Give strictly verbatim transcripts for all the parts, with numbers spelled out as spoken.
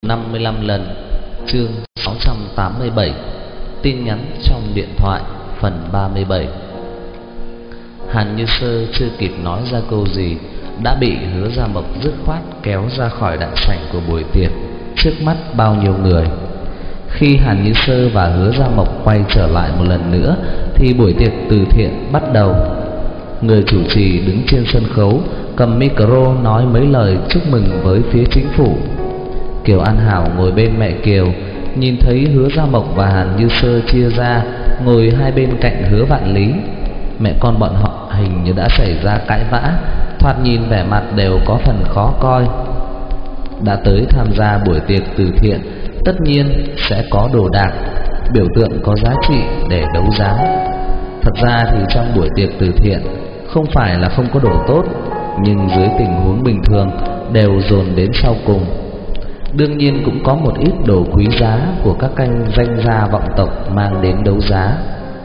năm mươi lăm lần. Chương sáu trăm tám mươi bảy. Tin nhắn trong điện thoại. Phần ba mươi bảy. Hàn Như Sơ chưa kịp nói ra câu gì đã bị Hứa Gia Mộc dứt khoát kéo ra khỏi đại sảnh của buổi tiệc trước mắt bao nhiêu người. Khi Hàn Như Sơ và Hứa Gia Mộc quay trở lại một lần nữa thì buổi tiệc từ thiện bắt đầu. Người chủ trì đứng trên sân khấu cầm micro nói mấy lời chúc mừng với phía chính phủ. Kiều An Hảo ngồi bên mẹ Kiều, nhìn thấy Hứa Gia Mộc và Hàn Như Sơ chia ra ngồi hai bên cạnh Hứa Vạn Lý. Mẹ con bọn họ hình như đã xảy ra cãi vã, thoạt nhìn vẻ mặt đều có phần khó coi. Đã tới tham gia buổi tiệc từ thiện, tất nhiên sẽ có đồ đạc, biểu tượng có giá trị để đấu giá. Thật ra thì trong buổi tiệc từ thiện không phải là không có đồ tốt, nhưng dưới tình huống bình thường đều dồn đến sau cùng. Đương nhiên cũng có một ít đồ quý giá của các kênh danh gia vọng tộc mang đến đấu giá.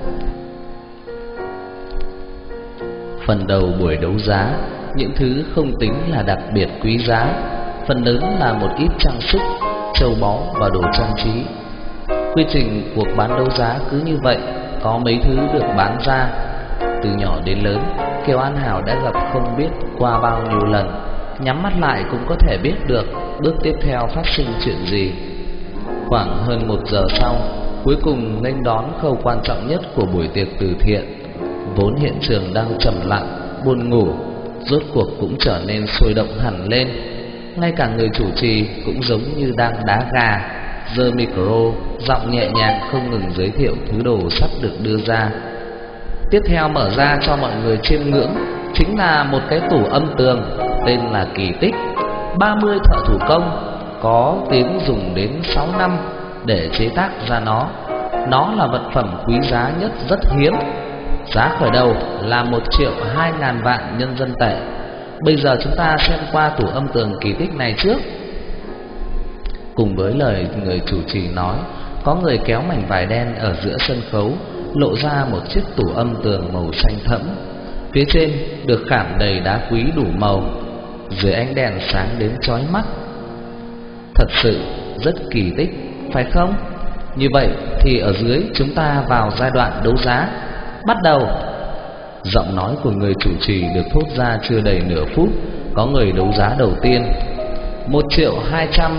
Phần đầu buổi đấu giá, những thứ không tính là đặc biệt quý giá, phần lớn là một ít trang sức, châu báu và đồ trang trí. Quy trình cuộc bán đấu giá cứ như vậy, có mấy thứ được bán ra. Từ nhỏ đến lớn, Kiều An Hảo đã gặp không biết qua bao nhiêu lần, nhắm mắt lại cũng có thể biết được bước tiếp theo phát sinh chuyện gì. Khoảng hơn một giờ sau, cuối cùng nghênh đón khâu quan trọng nhất của buổi tiệc từ thiện. Vốn hiện trường đang trầm lặng, buồn ngủ, rốt cuộc cũng trở nên sôi động hẳn lên. Ngay cả người chủ trì cũng giống như đang đá gà, giơ micro, giọng nhẹ nhàng không ngừng giới thiệu thứ đồ sắp được đưa ra. Tiếp theo mở ra cho mọi người chiêm ngưỡng chính là một cái tủ âm tường tên là Kỳ Tích, ba mươi thợ thủ công, có tiếng dùng đến sáu năm để chế tác ra nó. Nó là vật phẩm quý giá nhất, rất hiếm. Giá khởi đầu là một triệu hai ngàn vạn nhân dân tệ. Bây giờ chúng ta xem qua tủ âm tường Kỳ Tích này trước. Cùng với lời người chủ trì nói, có người kéo mảnh vải đen ở giữa sân khấu, lộ ra một chiếc tủ âm tường màu xanh thẫm. Phía trên được khảm đầy đá quý đủ màu, dưới ánh đèn sáng đến chói mắt. Thật sự rất kỳ tích, phải không? Như vậy thì ở dưới chúng ta vào giai đoạn đấu giá. Bắt đầu. Giọng nói của người chủ trì được thốt ra chưa đầy nửa phút, có người đấu giá đầu tiên. Một triệu hai trăm,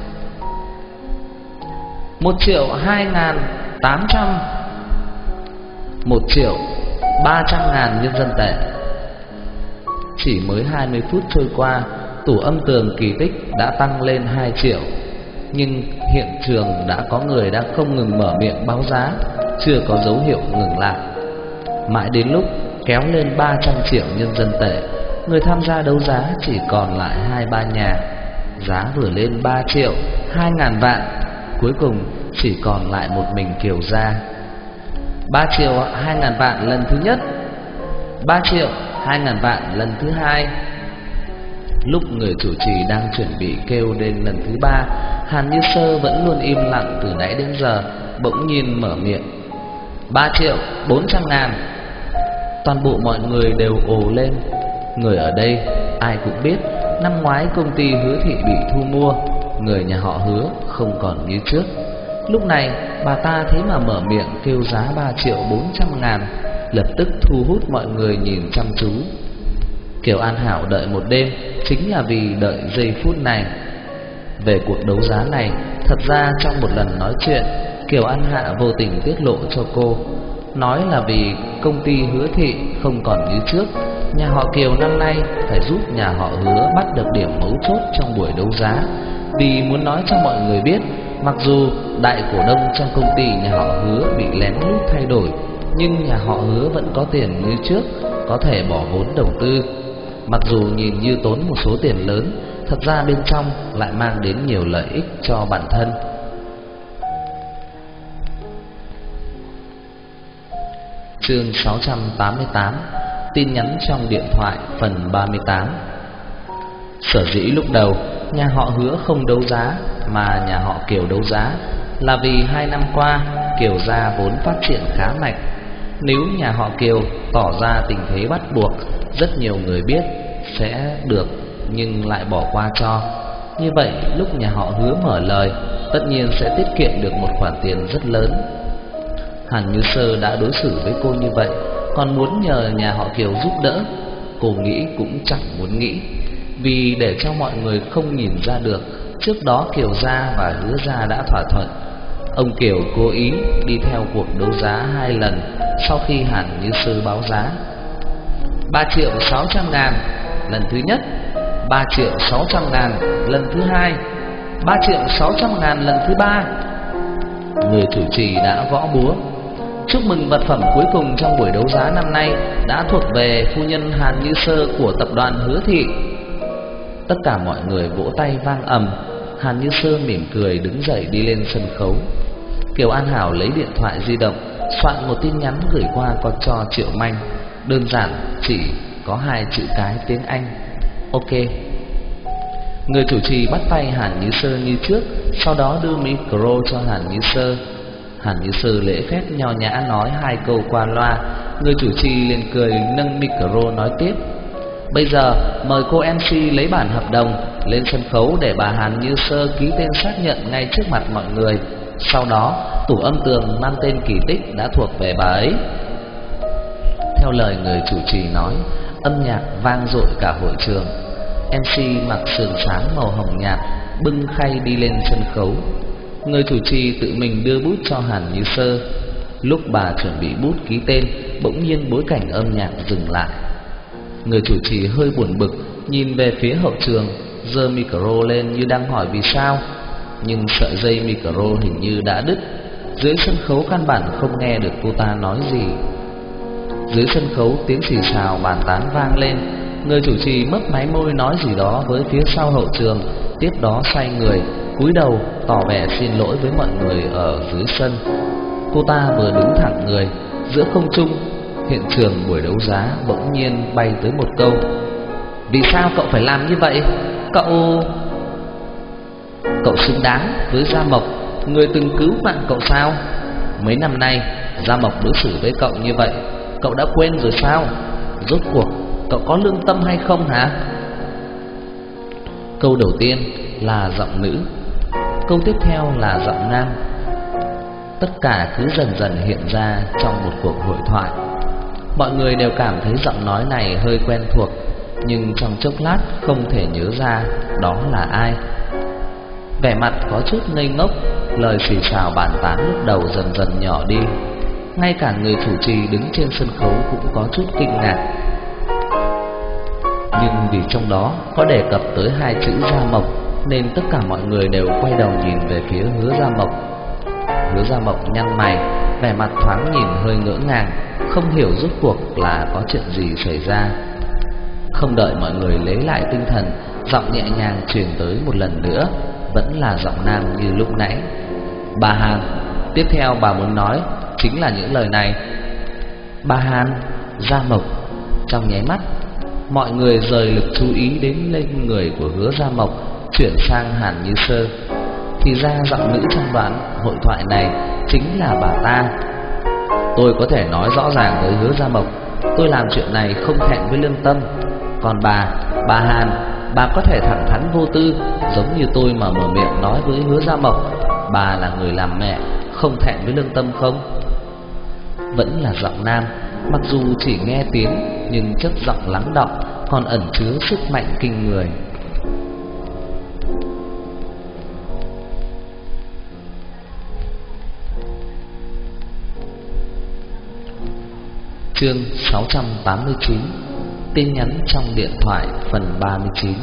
một triệu hai ngàn tám trăm, một triệu ba trăm ngàn nhân dân tệ. Chỉ mới hai mươi phút trôi qua, tủ âm tường Kỳ Tích đã tăng lên hai triệu. Nhưng hiện trường đã có người đang không ngừng mở miệng báo giá, chưa có dấu hiệu ngừng lại. Mãi đến lúc kéo lên ba trăm triệu nhân dân tệ, người tham gia đấu giá chỉ còn lại hai ba nhà. Giá vừa lên ba triệu hai ngàn vạn, cuối cùng chỉ còn lại một mình Kiều gia. Ba triệu hai ngàn vạn lần thứ nhất, ba triệu hai ngàn vạn lần thứ hai. Lúc người chủ trì đang chuẩn bị kêu lên lần thứ ba, Hàn Như Sơ vẫn luôn im lặng từ nãy đến giờ, bỗng nhiên mở miệng. Ba triệu bốn trăm ngàn. Toàn bộ mọi người đều ồ lên. Người ở đây ai cũng biết, năm ngoái công ty Hứa Thị bị thu mua, người nhà họ Hứa không còn như trước. Lúc này bà ta thế mà mở miệng kêu giá ba triệu bốn trăm ngàn, lập tức thu hút mọi người nhìn chăm chú. Kiều An Hảo đợi một đêm chính là vì đợi giây phút này. Về cuộc đấu giá này, thật ra trong một lần nói chuyện, Kiều An Hạ vô tình tiết lộ cho cô, nói là vì công ty Hứa Thị không còn như trước, nhà họ Kiều năm nay phải giúp nhà họ Hứa bắt được điểm mấu chốt trong buổi đấu giá. Vì muốn nói cho mọi người biết, mặc dù đại cổ đông trong công ty nhà họ Hứa bị lén lút thay đổi, nhưng nhà họ Hứa vẫn có tiền như trước, có thể bỏ vốn đầu tư. Mặc dù nhìn như tốn một số tiền lớn, thật ra bên trong lại mang đến nhiều lợi ích cho bản thân. Chương sáu trăm tám mươi tám. Tin nhắn trong điện thoại. Phần ba mươi tám. Sở dĩ lúc đầu nhà họ Hứa không đấu giá mà nhà họ Kiều đấu giá là vì hai năm qua Kiều gia vốn phát triển khá mạnh. Nếu nhà họ Kiều tỏ ra tình thế bắt buộc, rất nhiều người biết sẽ được nhưng lại bỏ qua cho. Như vậy lúc nhà họ Hứa mở lời, tất nhiên sẽ tiết kiệm được một khoản tiền rất lớn. Hàn Như Sơ đã đối xử với cô như vậy, còn muốn nhờ nhà họ Kiều giúp đỡ, cô nghĩ cũng chẳng muốn nghĩ. Vì để cho mọi người không nhìn ra được, trước đó Kiều gia và Hứa gia đã thỏa thuận. Ông Kiều cố ý đi theo cuộc đấu giá hai lần sau khi Hàn Như Sơ báo giá. Ba triệu sáu trăm ngàn lần thứ nhất, ba triệu sáu trăm ngàn lần thứ hai, ba triệu sáu trăm ngàn lần thứ ba. Người chủ trì đã gõ búa. Chúc mừng vật phẩm cuối cùng trong buổi đấu giá năm nay đã thuộc về phu nhân Hàn Như Sơ của tập đoàn Hứa Thị. Tất cả mọi người vỗ tay vang ầm. Hàn Như Sơ mỉm cười đứng dậy đi lên sân khấu. Kiều An Hảo lấy điện thoại di động, soạn một tin nhắn gửi qua con cho Triệu Manh. Đơn giản, chỉ có hai chữ cái tiếng Anh: ok. Người chủ trì bắt tay Hàn Như Sơ như trước, sau đó đưa micro cho Hàn Như Sơ. Hàn Như Sơ lễ phép nho nhã nói hai câu qua loa. Người chủ trì liền cười nâng micro nói tiếp: bây giờ mời cô em xê lấy bản hợp đồng lên sân khấu để bà Hàn Như Sơ ký tên xác nhận ngay trước mặt mọi người. Sau đó tủ âm tường mang tên Kỳ Tích đã thuộc về bà ấy. Theo lời người chủ trì nói, âm nhạc vang dội cả hội trường. em xê mặc sườn sáng màu hồng nhạt, bưng khay đi lên sân khấu. Người chủ trì tự mình đưa bút cho Hàn Như Sơ. Lúc bà chuẩn bị bút ký tên, bỗng nhiên bối cảnh âm nhạc dừng lại. Người chủ trì hơi buồn bực, nhìn về phía hậu trường, giơ micro lên như đang hỏi vì sao. Nhưng sợi dây micro hình như đã đứt. Dưới sân khấu căn bản không nghe được cô ta nói gì. Dưới sân khấu tiếng xì xào bàn tán vang lên. Người chủ trì mấp máy môi nói gì đó với phía sau hậu trường, tiếp đó xoay người, cúi đầu tỏ vẻ xin lỗi với mọi người ở dưới sân. Cô ta vừa đứng thẳng người, giữa không trung, hiện trường buổi đấu giá bỗng nhiên bay tới một câu: vì sao cậu phải làm như vậy? Cậu... Cậu xứng đáng với Gia Mộc, người từng cứu mạng cậu sao? Mấy năm nay Gia Mộc đối xử với cậu như vậy, cậu đã quên rồi sao? Rốt cuộc cậu có lương tâm hay không hả? Câu đầu tiên là giọng nữ, câu tiếp theo là giọng nam. Tất cả cứ dần dần hiện ra trong một cuộc hội thoại. Mọi người đều cảm thấy giọng nói này hơi quen thuộc, nhưng trong chốc lát không thể nhớ ra đó là ai. Vẻ mặt có chút ngây ngốc, lời xì xào bàn tán lúc đầu dần dần nhỏ đi. Ngay cả người chủ trì đứng trên sân khấu cũng có chút kinh ngạc. Nhưng vì trong đó có đề cập tới hai chữ Gia Mộc, nên tất cả mọi người đều quay đầu nhìn về phía Hứa Gia Mộc. Hứa Gia Mộc nhăn mày, vẻ mặt thoáng nhìn hơi ngỡ ngàng, không hiểu rốt cuộc là có chuyện gì xảy ra. Không đợi mọi người lấy lại tinh thần, giọng nhẹ nhàng truyền tới một lần nữa, vẫn là giọng nam như lúc nãy. Bà Hàn, tiếp theo bà muốn nói chính là những lời này. Bà Hàn, Gia Mộc. Trong nháy mắt, mọi người rời lực chú ý đến lên người của Hứa Gia Mộc, chuyển sang Hàn Như Sơ. Thì ra giọng nữ trong đoạn hội thoại này chính là bà ta. Tôi có thể nói rõ ràng với Hứa Gia Mộc, tôi làm chuyện này không thẹn với lương tâm. Còn bà, bà Hàn, bà có thể thẳng thắn vô tư, giống như tôi mà mở miệng nói với Hứa Gia Mộc, bà là người làm mẹ, không thẹn với lương tâm không? Vẫn là giọng nam, mặc dù chỉ nghe tiếng, nhưng chất giọng lắng đọng, còn ẩn chứa sức mạnh kinh người. Chương sáu trăm tám mươi chín. Tin nhắn trong điện thoại phần ba mươi chín.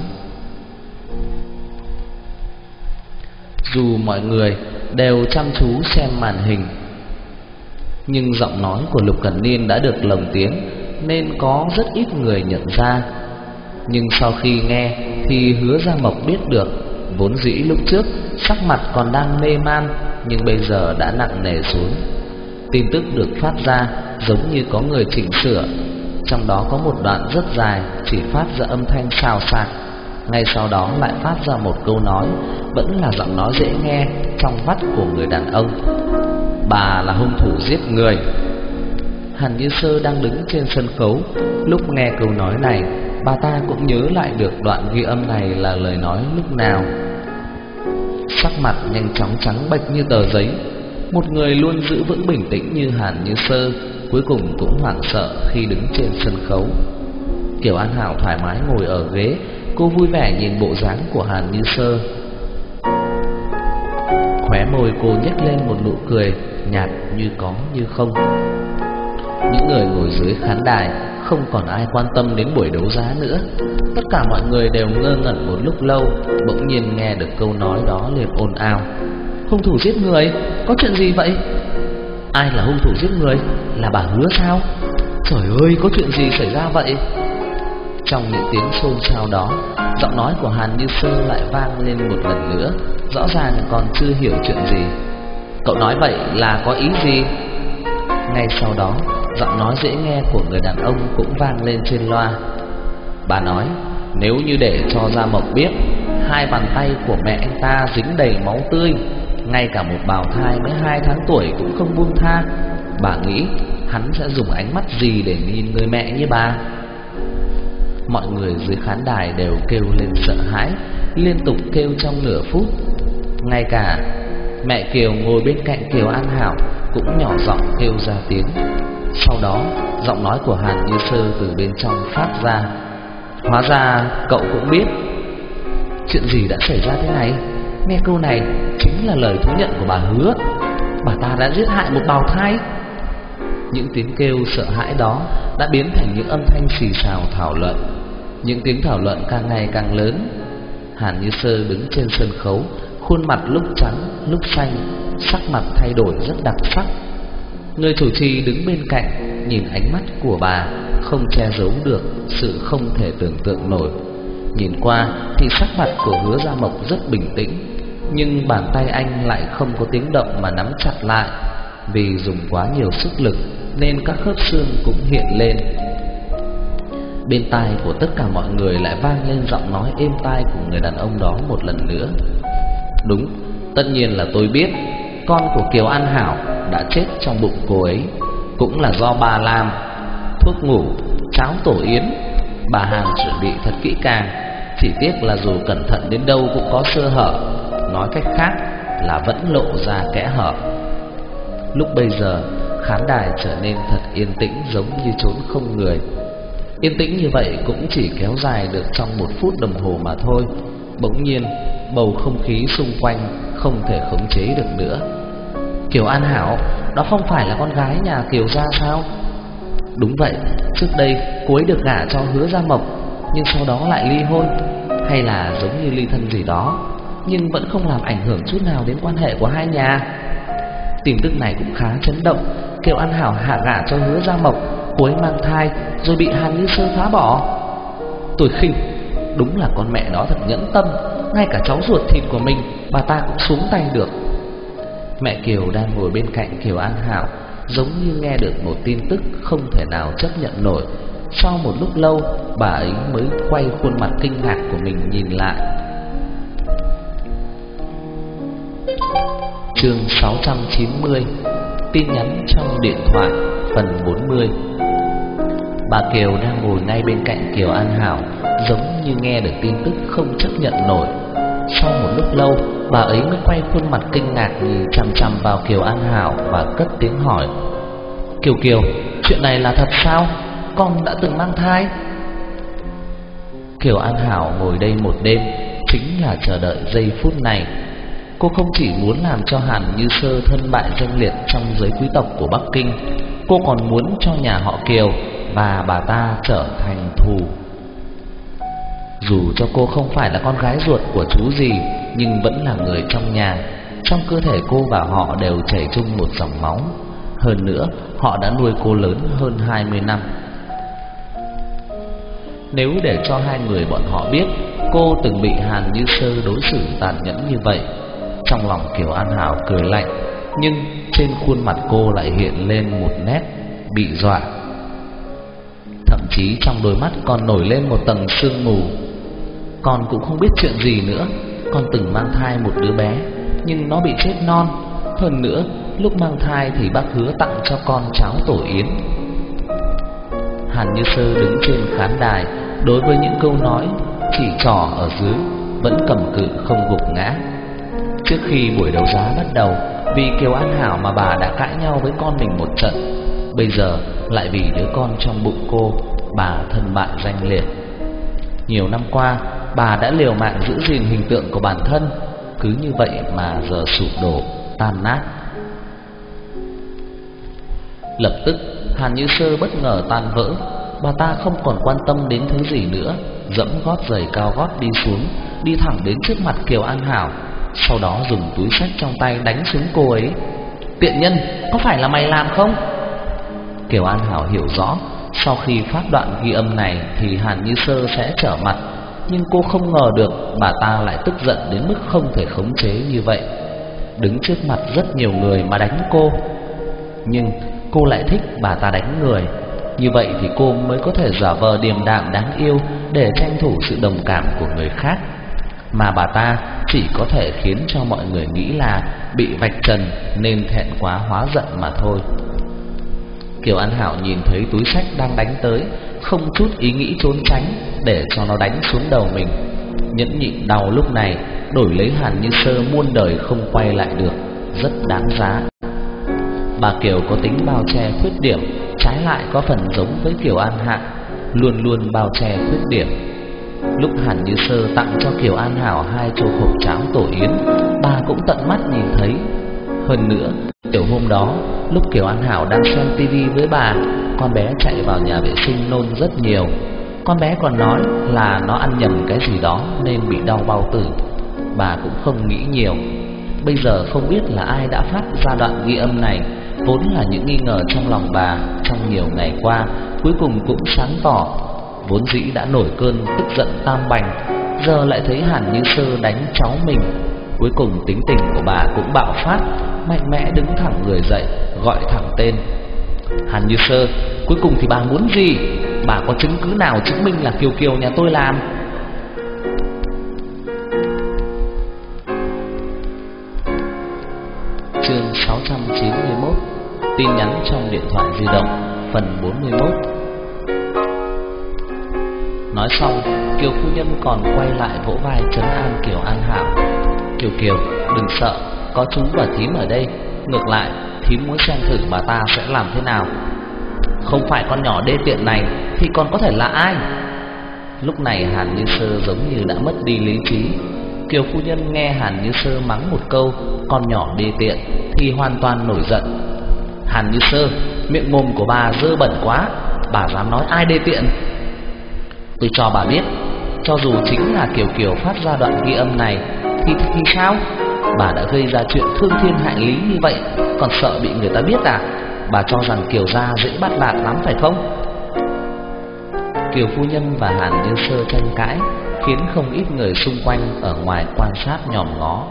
Dù mọi người đều chăm chú xem màn hình, nhưng giọng nói của Lục Cẩn Niên đã được lồng tiếng nên có rất ít người nhận ra. Nhưng sau khi nghe thì Hứa Gia Mộc biết được, vốn dĩ lúc trước sắc mặt còn đang mê man, nhưng bây giờ đã nặng nề xuống. Tin tức được phát ra giống như có người chỉnh sửa. Trong đó có một đoạn rất dài chỉ phát ra âm thanh xào xạc, ngay sau đó lại phát ra một câu nói, vẫn là giọng nói dễ nghe trong vắt của người đàn ông. Bà là hung thủ giết người. Hàn Như Sơ đang đứng trên sân khấu, lúc nghe câu nói này bà ta cũng nhớ lại được đoạn ghi âm này là lời nói lúc nào. Sắc mặt nhanh chóng trắng bệch như tờ giấy. Một người luôn giữ vững bình tĩnh như Hàn Như Sơ cuối cùng cũng hoảng sợ khi đứng trên sân khấu. Kiều An Hảo thoải mái ngồi ở ghế, cô vui vẻ nhìn bộ dáng của Hàn Như Sơ. Khóe môi cô nhếch lên một nụ cười nhạt như có như không. Những người ngồi dưới khán đài không còn ai quan tâm đến buổi đấu giá nữa. Tất cả mọi người đều ngơ ngẩn một lúc lâu, bỗng nhiên nghe được câu nói đó liền ồn ào. Hung thủ giết người? Có chuyện gì vậy? Ai là hung thủ giết người? Là bà Hứa sao? Trời ơi, có chuyện gì xảy ra vậy? Trong những tiếng xôn xao đó, giọng nói của Hàn Như Sơ lại vang lên một lần nữa, rõ ràng còn chưa hiểu chuyện gì. Cậu nói vậy là có ý gì? Ngay sau đó, giọng nói dễ nghe của người đàn ông cũng vang lên trên loa. Bà nói, nếu như để cho Gia Mộc biết hai bàn tay của mẹ anh ta dính đầy máu tươi, ngay cả một bào thai mới hai tháng tuổi cũng không buông tha, bà nghĩ hắn sẽ dùng ánh mắt gì để nhìn người mẹ như bà? Mọi người dưới khán đài đều kêu lên sợ hãi, liên tục kêu trong nửa phút. Ngay cả mẹ Kiều ngồi bên cạnh Kiều An Hảo cũng nhỏ giọng kêu ra tiếng. Sau đó, giọng nói của Hàn Như Sơ từ bên trong phát ra. Hóa ra cậu cũng biết. Chuyện gì đã xảy ra thế này? Nghe câu này chính là lời thú nhận của bà Hứa. Bà ta đã giết hại một bào thai. Những tiếng kêu sợ hãi đó đã biến thành những âm thanh xì xào thảo luận. Những tiếng thảo luận càng ngày càng lớn. Hàn Như Sơ đứng trên sân khấu, khuôn mặt lúc trắng lúc xanh, sắc mặt thay đổi rất đặc sắc. Người chủ trì đứng bên cạnh nhìn ánh mắt của bà không che giấu được sự không thể tưởng tượng nổi. Nhìn qua thì sắc mặt của Hứa Gia Mộc rất bình tĩnh, nhưng bàn tay anh lại không có tiếng động mà nắm chặt lại. Vì dùng quá nhiều sức lực nên các khớp xương cũng hiện lên. Bên tai của tất cả mọi người lại vang lên giọng nói êm tai của người đàn ông đó một lần nữa. Đúng, tất nhiên là tôi biết. Con của Kiều An Hảo đã chết trong bụng cô ấy, cũng là do bà làm. Thuốc ngủ, cháo tổ yến, bà Hàn chuẩn bị thật kỹ càng. Chỉ tiếc là dù cẩn thận đến đâu cũng có sơ hở. Nói cách khác là vẫn lộ ra kẽ hở. Lúc bây giờ khán đài trở nên thật yên tĩnh, giống như chốn không người. Yên tĩnh như vậy cũng chỉ kéo dài được trong một phút đồng hồ mà thôi. Bỗng nhiên bầu không khí xung quanh không thể khống chế được nữa. Kiều An Hảo, đó không phải là con gái nhà Kiều gia sao? Đúng vậy, trước đây cô ấy được gả cho Hứa Gia Mộc, nhưng sau đó lại ly hôn, hay là giống như ly thân gì đó, nhưng vẫn không làm ảnh hưởng chút nào đến quan hệ của hai nhà. Tin tức này cũng khá chấn động. Kiều An Hảo hạ gả cho Hứa Gia Mộc, cô ấy mang thai rồi bị Hàn Như Sơ phá bỏ. Tôi khinh, đúng là con mẹ đó thật nhẫn tâm, ngay cả cháu ruột thịt của mình bà ta cũng xuống tay được. Mẹ Kiều đang ngồi bên cạnh Kiều An Hảo, giống như nghe được một tin tức không thể nào chấp nhận nổi. Sau một lúc lâu, bà ấy mới quay khuôn mặt kinh ngạc của mình nhìn lại. Chương sáu trăm chín mươi, tin nhắn trong điện thoại, phần bốn mươi. Bà Kiều đang ngồi ngay bên cạnh Kiều An Hảo, giống như nghe được tin tức không chấp nhận nổi. Sau một lúc lâu, bà ấy mới quay khuôn mặt kinh ngạc nhìn chằm chằm vào Kiều An Hảo và cất tiếng hỏi. Kiều Kiều, chuyện này là thật sao? Con đã từng mang thai? Kiều An Hảo ngồi đây một đêm chính là chờ đợi giây phút này. Cô không chỉ muốn làm cho Hàn Như Sơ thân bại danh liệt trong giới quý tộc của Bắc Kinh, cô còn muốn cho nhà họ Kiều và bà ta trở thành thù. Dù cho cô không phải là con gái ruột của chú gì, nhưng vẫn là người trong nhà. Trong cơ thể cô và họ đều chảy chung một dòng máu. Hơn nữa, họ đã nuôi cô lớn hơn hai mươi năm. Nếu để cho hai người bọn họ biết cô từng bị Hàn Như Sơ đối xử tàn nhẫn như vậy, trong lòng Kiều An Hảo cười lạnh, nhưng trên khuôn mặt cô lại hiện lên một nét bị dọa. Thậm chí trong đôi mắt còn nổi lên một tầng sương mù. Con cũng không biết chuyện gì nữa. Con từng mang thai một đứa bé, nhưng nó bị chết non. Hơn nữa, lúc mang thai thì bác Hứa tặng cho con cháo tổ yến. Hàn Như Sơ đứng trên khán đài, đối với những câu nói chỉ trỏ ở dưới vẫn cầm cự không gục ngã. Trước khi buổi đấu giá bắt đầu, vì Kiều An Hảo mà bà đã cãi nhau với con mình một trận. Bây giờ lại vì đứa con trong bụng cô, bà thân bại danh liệt. Nhiều năm qua, bà đã liều mạng giữ gìn hình tượng của bản thân, cứ như vậy mà giờ sụp đổ, tan nát. Lập tức Hàn Như Sơ bất ngờ tan vỡ. Bà ta không còn quan tâm đến thứ gì nữa, dẫm gót giày cao gót đi xuống, đi thẳng đến trước mặt Kiều An Hảo, sau đó dùng túi xách trong tay đánh xuống cô ấy. Tiện nhân, có phải là mày làm không? Kiều An Hảo hiểu rõ, sau khi phát đoạn ghi âm này thì Hàn Như Sơ sẽ trở mặt, nhưng cô không ngờ được bà ta lại tức giận đến mức không thể khống chế như vậy. Đứng trước mặt rất nhiều người mà đánh cô, nhưng cô lại thích bà ta đánh người. Như vậy thì cô mới có thể giả vờ điềm đạm đáng yêu để tranh thủ sự đồng cảm của người khác. Mà bà ta chỉ có thể khiến cho mọi người nghĩ là bị vạch trần nên thẹn quá hóa giận mà thôi. Kiều An Hảo nhìn thấy túi xách đang đánh tới, không chút ý nghĩ trốn tránh để cho nó đánh xuống đầu mình. Nhẫn nhịn đau lúc này đổi lấy Hàn Như Sơ muôn đời không quay lại được, rất đáng giá. Bà Kiều có tính bao che khuyết điểm, trái lại có phần giống với Kiều An Hạ, luôn luôn bao che khuyết điểm. Lúc Hàn Như Sơ tặng cho Kiều An Hảo hai chục hộp cháo tổ yến, bà cũng tận mắt nhìn thấy. Hơn nữa, tiểu hôm đó, lúc Kiều An Hảo đang xem tivi với bà, con bé chạy vào nhà vệ sinh nôn rất nhiều. Con bé còn nói là nó ăn nhầm cái gì đó nên bị đau bao tử. Bà cũng không nghĩ nhiều. Bây giờ không biết là ai đã phát ra đoạn ghi âm này, vốn là những nghi ngờ trong lòng bà trong nhiều ngày qua, cuối cùng cũng sáng tỏ. Vốn dĩ đã nổi cơn tức giận tam bành, giờ lại thấy Hàn Như Sơ đánh cháu mình, cuối cùng tính tình của bà cũng bạo phát, mạnh mẽ đứng thẳng người dậy, gọi thẳng tên. Hàn Như Sơ, cuối cùng thì bà muốn gì? Bà có chứng cứ nào chứng minh là Kiều Kiều nhà tôi làm? Chương sáu trăm chín mươi mốt. Tin nhắn trong điện thoại di động, phần bốn mươi mốt. Nói xong, Kiều phu nhân còn quay lại vỗ vai trấn an Kiều An Hảo. Kiều Kiều, đừng sợ, có chú và thím ở đây. Ngược lại, thím muốn xem thử bà ta sẽ làm thế nào. Không phải con nhỏ đê tiện này thì còn có thể là ai? Lúc này Hàn Như Sơ giống như đã mất đi lý trí. Kiều phu nhân nghe Hàn Như Sơ mắng một câu con nhỏ đê tiện thì hoàn toàn nổi giận. Hàn Như Sơ, miệng mồm của bà dơ bẩn quá, bà dám nói ai đê tiện? Tôi cho bà biết, cho dù chính là Kiều Kiều phát ra đoạn ghi âm này thì thì sao? Bà đã gây ra chuyện thương thiên hại lý như vậy, còn sợ bị người ta biết à? Bà cho rằng Kiều gia dễ bắt nạt lắm phải không? Kiều phu nhân và Hàn Như Sơ tranh cãi, khiến không ít người xung quanh ở ngoài quan sát nhòm ngó.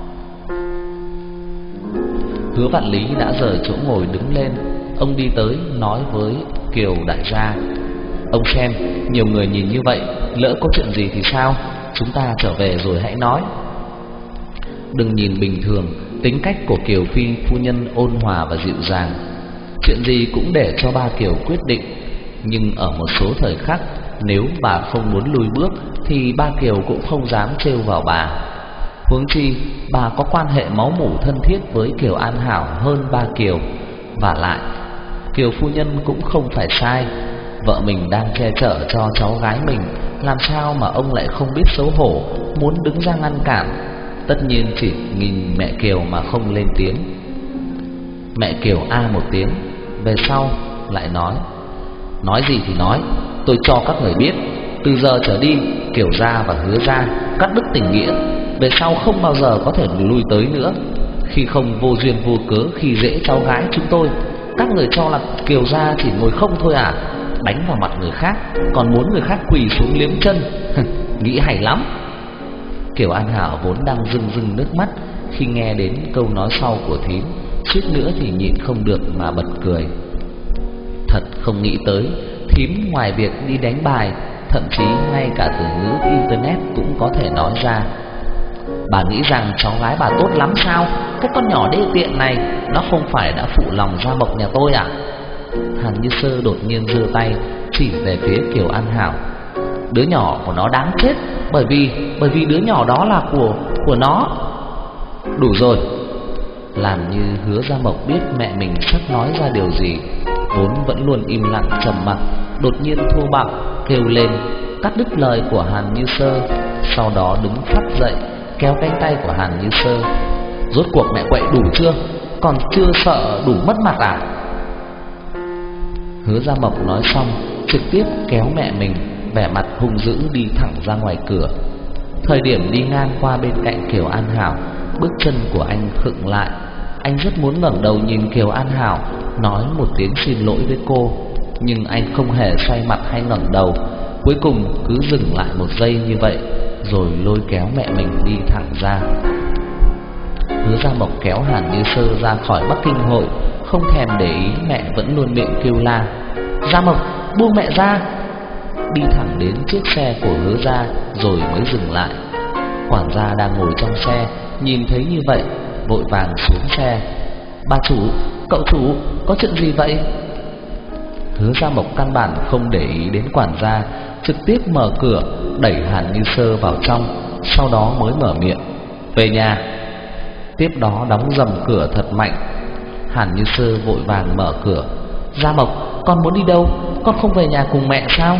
Hứa Vạn Lý đã rời chỗ ngồi đứng lên, ông đi tới nói với Kiều đại gia: ông xem, nhiều người nhìn như vậy, lỡ có chuyện gì thì sao? Chúng ta trở về rồi hãy nói. Đừng nhìn bình thường, tính cách của Kiều phi phu nhân ôn hòa và dịu dàng, chuyện gì cũng để cho ba Kiều quyết định. Nhưng ở một số thời khắc, nếu bà không muốn lùi bước thì ba Kiều cũng không dám trêu vào bà. Huống chi bà có quan hệ máu mủ thân thiết với Kiều An Hảo hơn ba Kiều. Và lại, Kiều phu nhân cũng không phải sai, vợ mình đang che chở cho cháu gái mình, làm sao mà ông lại không biết xấu hổ, muốn đứng ra ngăn cản. Tất nhiên chỉ nhìn mẹ Kiều mà không lên tiếng. Mẹ Kiều a một tiếng, về sau lại nói: nói gì thì nói, tôi cho các người biết, từ giờ trở đi Kiều gia và Hứa gia cắt đứt tình nghĩa, về sau không bao giờ có thể lui tới nữa. Khi không vô duyên vô cớ khi dễ cháu gái chúng tôi, các người cho là Kiều gia chỉ ngồi không thôi à? Đánh vào mặt người khác, còn muốn người khác quỳ xuống liếm chân. Nghĩ hay lắm. Kiều An Hảo vốn đang rưng rưng nước mắt khi nghe đến câu nói sau của thím, suýt nữa thì nhịn không được mà bật cười. Thật không nghĩ tới, thím ngoài việc đi đánh bài, thậm chí ngay cả từ ngữ internet cũng có thể nói ra. Bà nghĩ rằng cháu gái bà tốt lắm sao? Cái con nhỏ đê tiện này, nó không phải đã phụ lòng Gia Mộc nhà tôi à? Hàn Như Sơ đột nhiên giơ tay chỉ về phía Kiều An Hảo. Đứa nhỏ của nó đáng chết, bởi vì bởi vì đứa nhỏ đó là của của nó. Đủ rồi. Làm như Hứa Gia Mộc biết mẹ mình sắp nói ra điều gì, vốn vẫn luôn im lặng trầm mặc, đột nhiên thô bạo kêu lên, cắt đứt lời của Hàn Như Sơ, sau đó đứng phắt dậy, kéo cánh tay của Hàn Như Sơ. Rốt cuộc mẹ quậy đủ chưa? Còn chưa sợ đủ mất mặt à? Hứa Gia Mộc nói xong, trực tiếp kéo mẹ mình, vẻ mặt hung dữ đi thẳng ra ngoài cửa. Thời điểm đi ngang qua bên cạnh Kiều An Hảo, bước chân của anh khựng lại. Anh rất muốn ngẩng đầu nhìn Kiều An Hảo, nói một tiếng xin lỗi với cô, nhưng anh không hề xoay mặt hay ngẩng đầu. Cuối cùng cứ dừng lại một giây như vậy, rồi lôi kéo mẹ mình đi thẳng ra. Hứa Gia Mộc kéo Hàn Như Sơ ra khỏi Bắc Kinh hội, không thèm để ý mẹ vẫn luôn miệng kêu la. Gia Mộc, buông mẹ ra. Đi thẳng đến chiếc xe của Hứa Gia rồi mới dừng lại. Quản gia đang ngồi trong xe nhìn thấy như vậy, vội vàng xuống xe. Bà chủ, cậu chủ, có chuyện gì vậy? Hứa Gia Mộc căn bản không để ý đến quản gia, trực tiếp mở cửa đẩy Hàn Như Sơ vào trong, sau đó mới mở miệng, về nhà. Tiếp đó đóng rầm cửa thật mạnh. Hàn Như Sơ vội vàng mở cửa. Gia Mộc, con muốn đi đâu? Con không về nhà cùng mẹ sao?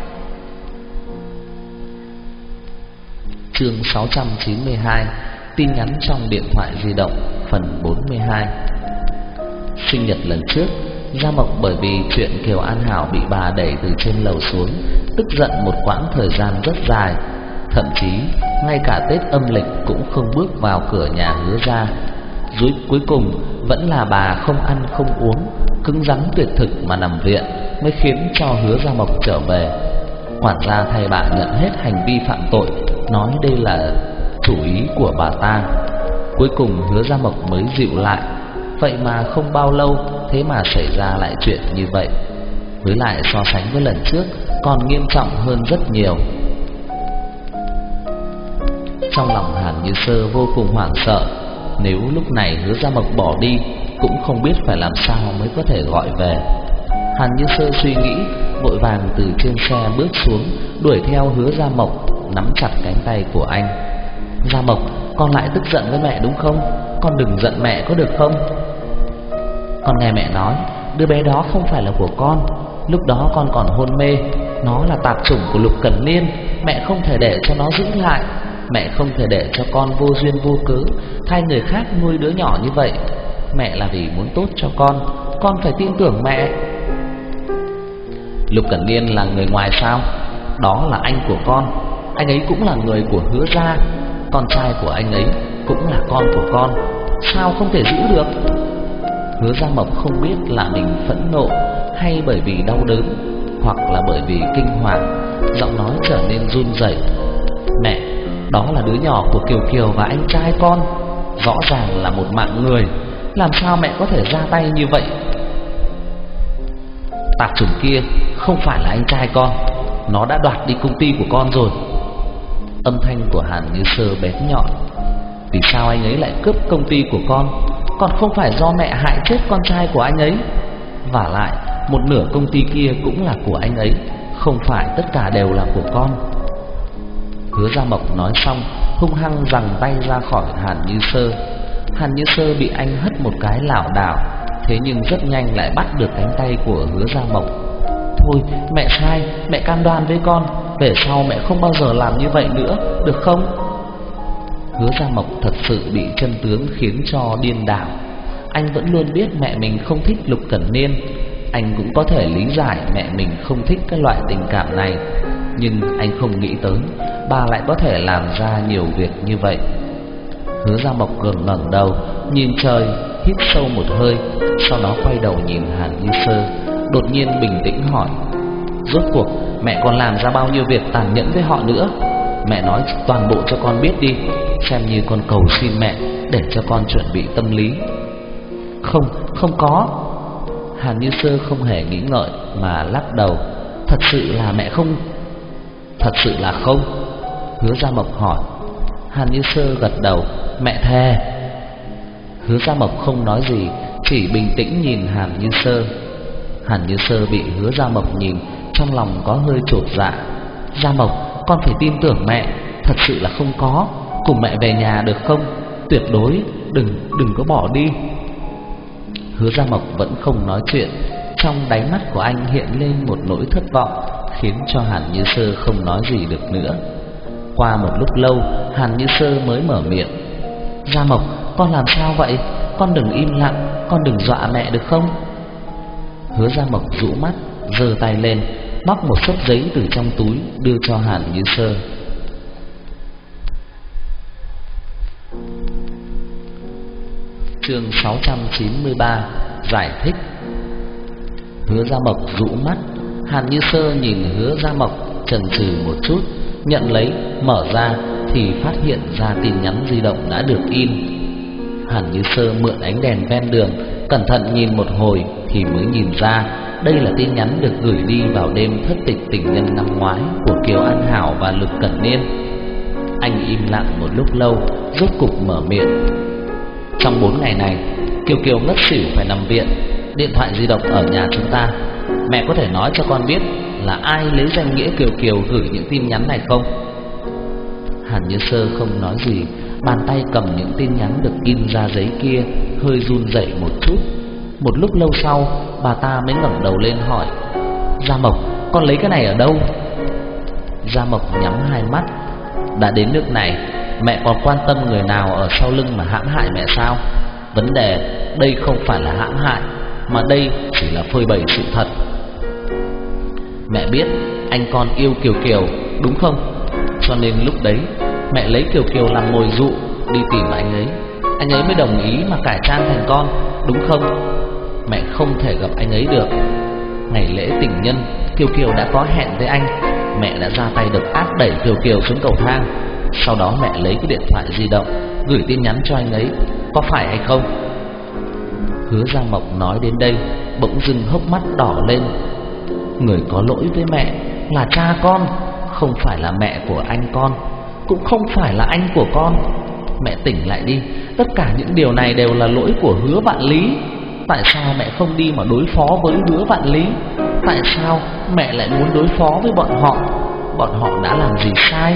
Chương sáu trăm chín mươi hai, tin nhắn trong điện thoại di động, phần bốn mươi hai. Sinh nhật lần trước, Gia Mộc bởi vì chuyện Kiều An Hảo bị bà đẩy từ trên lầu xuống, tức giận một quãng thời gian rất dài. Thậm chí ngay cả Tết âm lịch cũng không bước vào cửa nhà Hứa Gia. Rồi cuối cùng vẫn là bà không ăn không uống, cứng rắn tuyệt thực mà nằm viện, mới khiến cho Hứa Gia Mộc trở về. Quản gia thay bà nhận hết hành vi phạm tội, nói đây là chủ ý của bà ta. Cuối cùng Hứa Gia Mộc mới dịu lại. Vậy mà không bao lâu, thế mà xảy ra lại chuyện như vậy. Với lại so sánh với lần trước còn nghiêm trọng hơn rất nhiều. Trong lòng Hàn Như Sơ vô cùng hoảng sợ. Nếu lúc này Hứa Gia Mộc bỏ đi, cũng không biết phải làm sao mới có thể gọi về. Hàn Như Sơ suy nghĩ, vội vàng từ trên xe bước xuống, đuổi theo Hứa Gia Mộc, nắm chặt cánh tay của anh. Gia Mộc, con lại tức giận với mẹ đúng không? Con đừng giận mẹ có được không? Con nghe mẹ nói, đứa bé đó không phải là của con. Lúc đó con còn hôn mê, nó là tạp chủng của Lục Cẩn Niên. Mẹ không thể để cho nó giữ lại. Mẹ không thể để cho con vô duyên vô cớ thay người khác nuôi đứa nhỏ như vậy. Mẹ là vì muốn tốt cho con, con phải tin tưởng mẹ. Lục Cẩn Niên là người ngoài sao? Đó là anh của con. Anh ấy cũng là người của Hứa Gia. Con trai của anh ấy cũng là con của con. Sao không thể giữ được? Hứa Gia Mộc không biết là mình phẫn nộ hay bởi vì đau đớn, hoặc là bởi vì kinh hoàng, giọng nói trở nên run rẩy. Mẹ, đó là đứa nhỏ của Kiều Kiều và anh trai con. Rõ ràng là một mạng người. Làm sao mẹ có thể ra tay như vậy? Tạp chủng kia không phải là anh trai con. Nó đã đoạt đi công ty của con rồi. Âm thanh của Hàn Như Sơ bén nhọn. Vì sao anh ấy lại cướp công ty của con? Còn không phải do mẹ hại chết con trai của anh ấy. Vả lại, một nửa công ty kia cũng là của anh ấy, không phải tất cả đều là của con. Hứa Gia Mộc nói xong, hung hăng giằng tay ra khỏi Hàn Như Sơ. Hàn Như Sơ bị anh hất một cái lảo đảo, thế nhưng rất nhanh lại bắt được cánh tay của Hứa Gia Mộc. Thôi, mẹ sai, mẹ cam đoan với con, về sau mẹ không bao giờ làm như vậy nữa, được không? Hứa Gia Mộc thật sự bị chân tướng khiến cho điên đảo. Anh vẫn luôn biết mẹ mình không thích Lục Cẩn Niên. Anh cũng có thể lý giải mẹ mình không thích cái loại tình cảm này, nhưng anh không nghĩ tới bà lại có thể làm ra nhiều việc như vậy. Hứa Gia Mộc gần ngẩng đầu nhìn trời, hít sâu một hơi, sau đó quay đầu nhìn Hàn Như Sơ, đột nhiên bình tĩnh hỏi: rốt cuộc mẹ còn làm ra bao nhiêu việc tàn nhẫn với họ nữa? Mẹ nói toàn bộ cho con biết đi, xem như con cầu xin mẹ để cho con chuẩn bị tâm lý. Không, không có. Hàn Như Sơ không hề nghĩ ngợi mà lắc đầu. Thật sự là mẹ không. Thật sự là không? Hứa Gia Mộc hỏi. Hàn Như Sơ gật đầu. Mẹ thề. Hứa Gia Mộc không nói gì, chỉ bình tĩnh nhìn Hàn Như Sơ. Hàn Như Sơ bị Hứa Gia Mộc nhìn, trong lòng có hơi chột dạ. Gia Mộc, con phải tin tưởng mẹ, thật sự là không có. Cùng mẹ về nhà được không? Tuyệt đối đừng đừng có bỏ đi. Hứa Gia Mộc vẫn không nói chuyện. Trong đáy mắt của anh hiện lên một nỗi thất vọng, khiến cho Hàn Như Sơ không nói gì được nữa. Qua một lúc lâu, Hàn Như Sơ mới mở miệng. Gia Mộc, con làm sao vậy? Con đừng im lặng, con đừng dọa mẹ được không? Hứa Gia Mộc rũ mắt, giơ tay lên, móc một xấp giấy từ trong túi đưa cho Hàn Như Sơ. Chương sáu trăm chín mươi ba. Giải thích. Hứa Gia Mộc rũ mắt. Hàn Như Sơ nhìn Hứa Gia Mộc, chần chừ một chút, nhận lấy, mở ra thì phát hiện ra tin nhắn di động đã được in. Hàn Như Sơ mượn ánh đèn ven đường, cẩn thận nhìn một hồi thì mới nhìn ra đây là tin nhắn được gửi đi vào đêm thất tịch tình nhân năm ngoái của Kiều An Hảo và Lục Cẩn Niên. Anh im lặng một lúc lâu, rốt cục mở miệng. Trong bốn ngày này, Kiều Kiều ngất xỉu phải nằm viện, điện thoại di động ở nhà chúng ta. Mẹ có thể nói cho con biết là ai lấy danh nghĩa Kiều Kiều gửi những tin nhắn này không? Hàn Như Sơ không nói gì, bàn tay cầm những tin nhắn được in ra giấy kia hơi run rẩy một chút. Một lúc lâu sau, bà ta mới ngẩng đầu lên hỏi: Gia Mộc, con lấy cái này ở đâu? Gia Mộc nhắm hai mắt. Đã đến nước này, mẹ còn quan tâm người nào ở sau lưng mà hãm hại mẹ sao? Vấn đề đây không phải là hãm hại, mà đây chỉ là phơi bày sự thật. Mẹ biết anh con yêu Kiều Kiều, đúng không? Cho nên lúc đấy mẹ lấy Kiều Kiều làm mồi dụ đi tìm anh ấy. Anh ấy mới đồng ý mà cải trang thành con, đúng không? Mẹ không thể gặp anh ấy được. Ngày lễ tình nhân, Kiều Kiều đã có hẹn với anh. Mẹ đã ra tay độc ác đẩy Kiều Kiều xuống cầu thang. Sau đó mẹ lấy cái điện thoại di động gửi tin nhắn cho anh ấy, có phải hay không? Hứa Gia Mộc nói đến đây, bỗng dưng hốc mắt đỏ lên. Người có lỗi với mẹ là cha con, không phải là mẹ của anh con, cũng không phải là anh của con. Mẹ tỉnh lại đi, tất cả những điều này đều là lỗi của Hứa Vạn Lý. Tại sao mẹ không đi mà đối phó với Hứa Vạn Lý? Tại sao mẹ lại muốn đối phó với bọn họ? Bọn họ đã làm gì sai?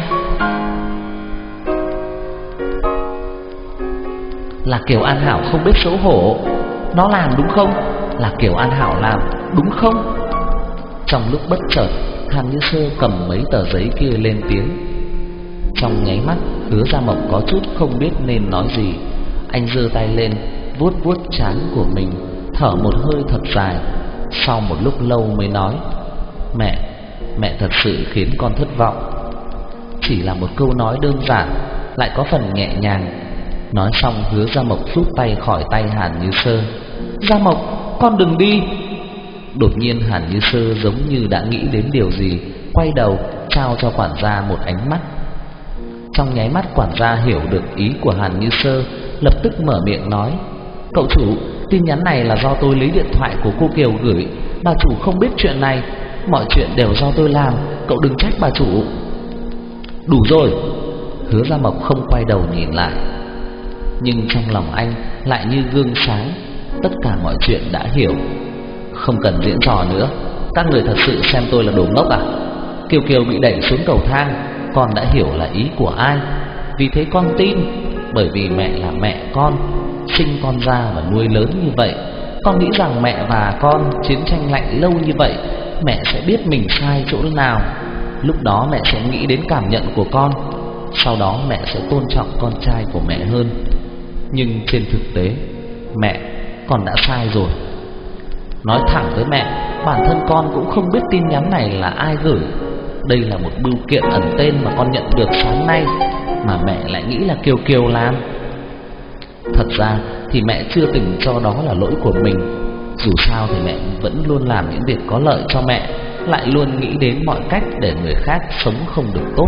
Là Kiều An Hảo không biết xấu hổ, nó làm đúng không? Là Kiều An Hảo làm đúng không? Trong lúc bất chợt, Hàn Như Sơ cầm mấy tờ giấy kia lên tiếng. Trong nháy mắt, Hứa Gia Mộc có chút không biết nên nói gì. Anh giơ tay lên, vuốt vuốt trán của mình, thở một hơi thật dài. Sau một lúc lâu mới nói: Mẹ, mẹ thật sự khiến con thất vọng. Chỉ là một câu nói đơn giản, lại có phần nhẹ nhàng. Nói xong, Hứa Gia Mộc rút tay khỏi tay Hàn Như Sơ. Gia Mộc, con đừng đi. Đột nhiên Hàn Như Sơ giống như đã nghĩ đến điều gì, quay đầu trao cho quản gia một ánh mắt. Trong nháy mắt, quản gia hiểu được ý của Hàn Như Sơ, lập tức mở miệng nói: Cậu chủ, tin nhắn này là do tôi lấy điện thoại của cô Kiều gửi. Bà chủ không biết chuyện này, mọi chuyện đều do tôi làm, cậu đừng trách bà chủ. Đủ rồi. Hứa Gia Mộc không quay đầu nhìn lại, nhưng trong lòng anh lại như gương sáng. Tất cả mọi chuyện đã hiểu. Không cần diễn trò nữa. Các người thật sự xem tôi là đồ ngốc à? Kiều Kiều bị đẩy xuống cầu thang, con đã hiểu là ý của ai. Vì thế con tin. Bởi vì mẹ là mẹ con, sinh con ra và nuôi lớn như vậy. Con nghĩ rằng mẹ và con chiến tranh lạnh lâu như vậy, mẹ sẽ biết mình sai chỗ nào. Lúc đó mẹ sẽ nghĩ đến cảm nhận của con. Sau đó mẹ sẽ tôn trọng con trai của mẹ hơn. Nhưng trên thực tế, mẹ, con đã sai rồi. Nói thẳng với mẹ, bản thân con cũng không biết tin nhắn này là ai gửi. Đây là một bưu kiện ẩn tên mà con nhận được sáng nay, mà mẹ lại nghĩ là Kiều Kiều làm. Thật ra thì mẹ chưa từng cho đó là lỗi của mình. Dù sao thì mẹ vẫn luôn làm những việc có lợi cho mẹ, lại luôn nghĩ đến mọi cách để người khác sống không được tốt.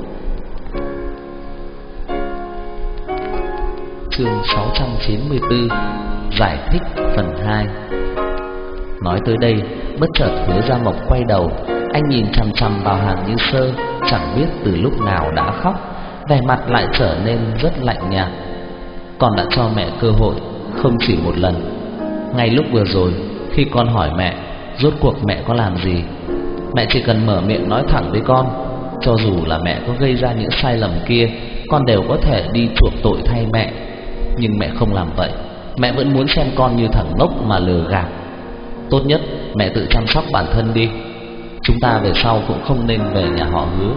Chương sáu trăm chín mươi tư. Giải thích phần hai. Nói tới đây, bất chợt Hứa Gia Mộc quay đầu. Anh nhìn chằm chằm vào Hàn Như Sơ, chẳng biết từ lúc nào đã khóc, vẻ mặt lại trở nên rất lạnh nhạt. Con đã cho mẹ cơ hội không chỉ một lần. Ngay lúc vừa rồi, khi con hỏi mẹ rốt cuộc mẹ có làm gì, mẹ chỉ cần mở miệng nói thẳng với con Cho dù là mẹ có gây ra những sai lầm kia, con đều có thể đi chuộc tội thay mẹ. Nhưng mẹ không làm vậy. Mẹ vẫn muốn xem con như thằng ngốc mà lừa gạt. Tốt nhất mẹ tự chăm sóc bản thân đi. Chúng ta về sau cũng không nên về nhà họ Hứa.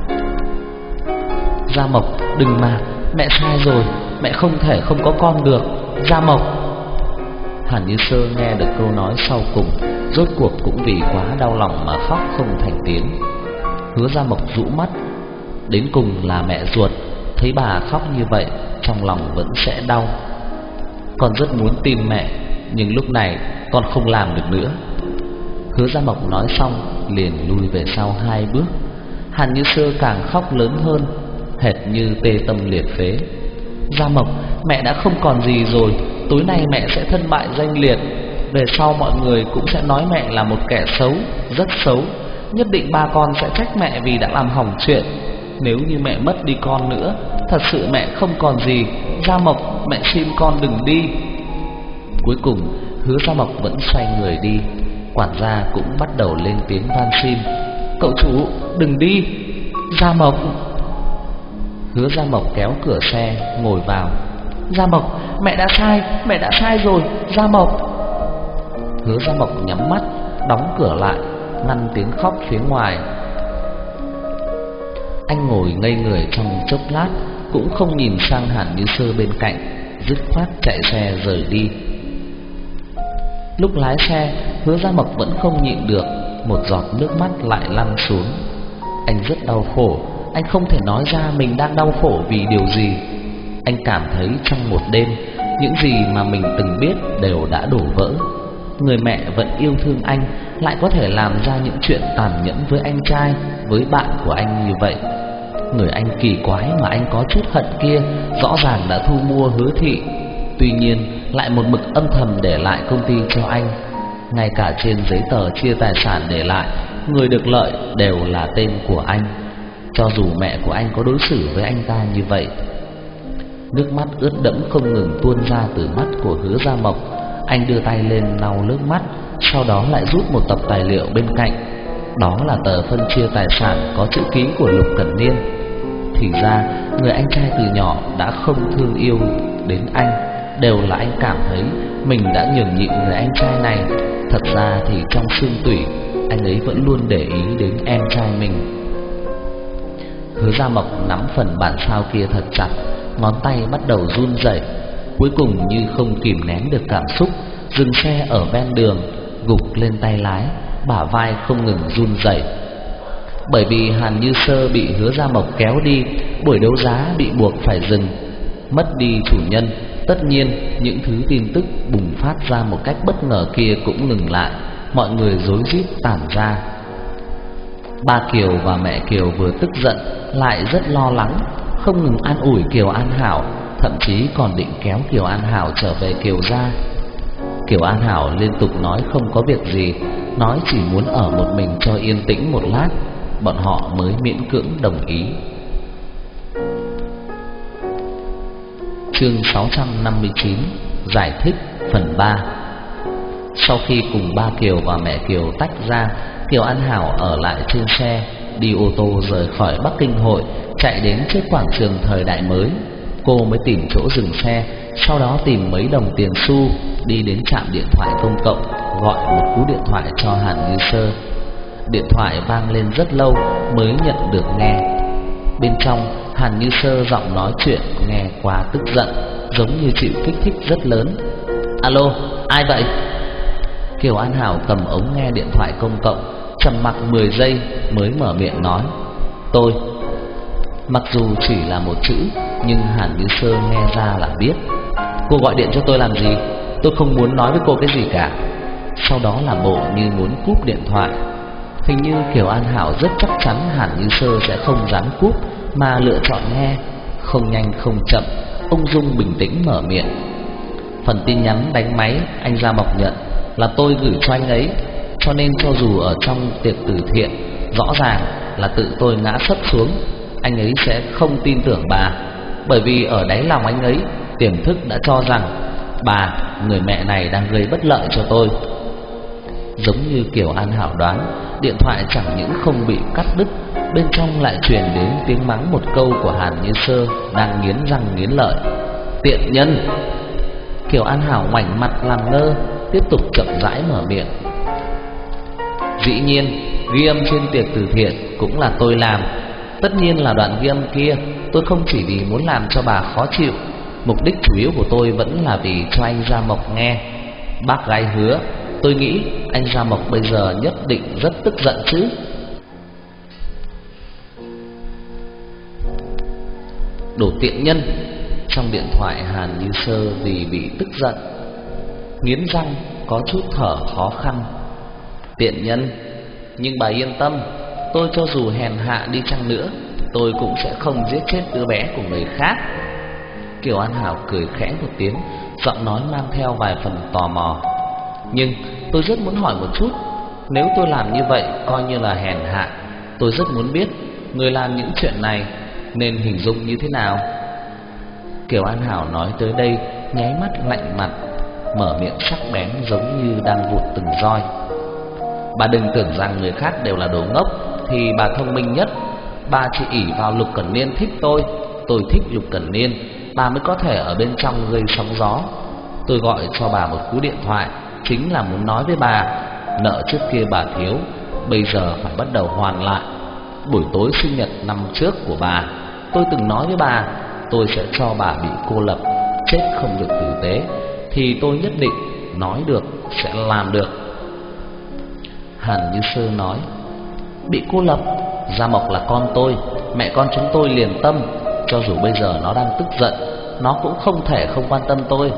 Gia Mộc, đừng mà, mẹ sai rồi, mẹ không thể không có con được. Gia Mộc. Hàn Như Sơ nghe được câu nói sau cùng, rốt cuộc cũng vì quá đau lòng mà khóc không thành tiếng. Hứa Gia Mộc rũ mắt. Đến cùng là mẹ ruột, thấy bà khóc như vậy, trong lòng vẫn sẽ đau. Con rất muốn tin mẹ, nhưng lúc này con không làm được nữa. Hứa Gia Mộc nói xong liền lùi về sau hai bước. Hàn Như Sơ càng khóc lớn hơn, hệt như tê tâm liệt phế. Gia Mộc, mẹ đã không còn gì rồi. Tối nay mẹ sẽ thân bại danh liệt. Về sau mọi người cũng sẽ nói mẹ là một kẻ xấu, rất xấu. Nhất định ba con sẽ trách mẹ vì đã làm hỏng chuyện. Nếu như mẹ mất đi con nữa, thật sự mẹ không còn gì. Gia Mộc, mẹ xin con đừng đi. Cuối cùng Hứa Gia Mộc vẫn xoay người đi. Quản gia cũng bắt đầu lên tiếng van xin. Cậu chủ, đừng đi. Gia Mộc. Hứa Gia Mộc kéo cửa xe ngồi vào. Gia Mộc, mẹ đã sai, mẹ đã sai rồi, Gia Mộc. Hứa Gia Mộc nhắm mắt, đóng cửa lại, ngăn tiếng khóc phía ngoài. Anh ngồi ngây người trong chốc lát, cũng không nhìn sang Hàn Như Sơ bên cạnh, dứt khoát chạy xe rời đi. Lúc lái xe, Hứa Gia Mộc vẫn không nhịn được, một giọt nước mắt lại lăn xuống. Anh rất đau khổ, anh không thể nói ra mình đang đau khổ vì điều gì. Anh cảm thấy trong một đêm, những gì mà mình từng biết đều đã đổ vỡ. Người mẹ vẫn yêu thương anh lại có thể làm ra những chuyện tàn nhẫn với anh trai, với bạn của anh như vậy. Người anh kỳ quái mà anh có chút hận kia rõ ràng đã thu mua Hứa thị, tuy nhiên lại một mực âm thầm để lại công ty cho anh. Ngay cả trên giấy tờ chia tài sản để lại, người được lợi đều là tên của anh, cho dù mẹ của anh có đối xử với anh ta như vậy. Nước mắt ướt đẫm không ngừng tuôn ra từ mắt của Hứa Gia Mộc. Anh đưa tay lên lau nước mắt, sau đó lại rút một tập tài liệu bên cạnh. Đó là tờ phân chia tài sản có chữ ký của Lục Cẩn Niên. Thì ra người anh trai từ nhỏ đã không thương yêu đến anh, đều là anh cảm thấy mình đã nhường nhịn người anh trai này. Thật ra thì trong xương tủy, anh ấy vẫn luôn để ý đến em trai mình. Hứa Gia Mộc nắm phần bản sao kia thật chặt, ngón tay bắt đầu run rẩy. Cuối cùng như không kìm nén được cảm xúc, dừng xe ở ven đường, gục lên tay lái, bả vai không ngừng run rẩy. Bởi vì Hàn Như Sơ bị Hứa Gia Mộc kéo đi, buổi đấu giá bị buộc phải dừng. Mất đi chủ nhân, tất nhiên những thứ tin tức bùng phát ra một cách bất ngờ kia cũng ngừng lại. Mọi người rối rít tản ra. Ba Kiều và mẹ Kiều vừa tức giận lại rất lo lắng, không ngừng an ủi Kiều An Hảo, thậm chí còn định kéo Kiều An Hảo trở về Kiều gia. Kiều An Hảo liên tục nói không có việc gì, nói chỉ muốn ở một mình cho yên tĩnh một lát. Bọn họ mới miễn cưỡng đồng ý. Chương sáu trăm năm mươi chín giải thích phần ba. Sau khi cùng ba Kiều và mẹ Kiều tách ra, Kiều An Hảo ở lại trên xe, đi ô tô rời khỏi Bắc Kinh hội, chạy đến trước quảng trường Thời Đại Mới. Cô mới tìm chỗ dừng xe, sau đó tìm mấy đồng tiền xu, đi đến trạm điện thoại công cộng, gọi một cú điện thoại cho Hàn Như Sơ. Điện thoại vang lên rất lâu mới nhận được nghe. Bên trong, Hàn Như Sơ giọng nói chuyện nghe quá tức giận, giống như chịu kích thích rất lớn. Alo, ai vậy? Kiều An Hảo cầm ống nghe điện thoại công cộng, trầm mặc mười giây mới mở miệng nói. Tôi. Mặc dù chỉ là một chữ, nhưng Hàn Như Sơ nghe ra là biết. Cô gọi điện cho tôi làm gì? Tôi không muốn nói với cô cái gì cả. Sau đó làm bộ như muốn cúp điện thoại. Hình như Kiều An Hảo rất chắc chắn Hàn Như Sơ sẽ không dám cúp, mà lựa chọn nghe. Không nhanh không chậm, ung dung bình tĩnh mở miệng. Phần tin nhắn đánh máy anh Gia Mộc nhận là tôi gửi cho anh ấy, cho nên cho dù ở trong tiệc từ thiện, rõ ràng là tự tôi ngã sấp xuống, anh ấy sẽ không tin tưởng bà. Bởi vì ở đáy lòng anh ấy tiềm thức đã cho rằng bà, người mẹ này đang gây bất lợi cho tôi. Giống như Kiều An Hảo đoán, điện thoại chẳng những không bị cắt đứt, bên trong lại truyền đến tiếng mắng một câu của Hàn Như Sơ đang nghiến răng nghiến lợi: "Tiện nhân!" Kiều An Hảo ngoảnh mặt làm ngơ, tiếp tục chậm rãi mở miệng: "Dĩ nhiên, ghi âm trên tiệc từ thiện cũng là tôi làm. Tất nhiên là đoạn ghi âm kia tôi không chỉ vì muốn làm cho bà khó chịu, mục đích chủ yếu của tôi vẫn là vì cho anh Gia Mộc nghe. Bác gái Hứa, tôi nghĩ anh Gia Mộc bây giờ nhất định rất tức giận chứ." Đồ tiện nhân! Trong điện thoại Hàn Như Sơ vì bị tức giận, nghiến răng có chút thở khó khăn. "Tiện nhân! Nhưng bà yên tâm, tôi cho dù hèn hạ đi chăng nữa, tôi cũng sẽ không giết chết đứa bé của người khác." Kiều An Hảo cười khẽ một tiếng, giọng nói mang theo vài phần tò mò: "Nhưng tôi rất muốn hỏi một chút, nếu tôi làm như vậy coi như là hèn hạ, tôi rất muốn biết người làm những chuyện này nên hình dung như thế nào?" Kiều An Hảo nói tới đây, nháy mắt lạnh mặt, mở miệng sắc bén giống như đang vụt từng roi: "Bà đừng tưởng rằng người khác đều là đồ ngốc thì bà thông minh nhất. Bà chỉ ỷ vào Lục Cẩn Niên thích tôi, tôi thích Lục Cẩn Niên, bà mới có thể ở bên trong gây sóng gió. Tôi gọi cho bà một cú điện thoại chính là muốn nói với bà, nợ trước kia bà thiếu, bây giờ phải bắt đầu hoàn lại. Buổi tối sinh nhật năm trước của bà, tôi từng nói với bà tôi sẽ cho bà bị cô lập, chết không được tử tế, thì tôi nhất định nói được sẽ làm được." Hàn Như Sơ nói: "Bị cô lập? Gia Mộc là con tôi, mẹ con chúng tôi liền tâm, cho dù bây giờ nó đang tức giận, nó cũng không thể không quan tâm tôi."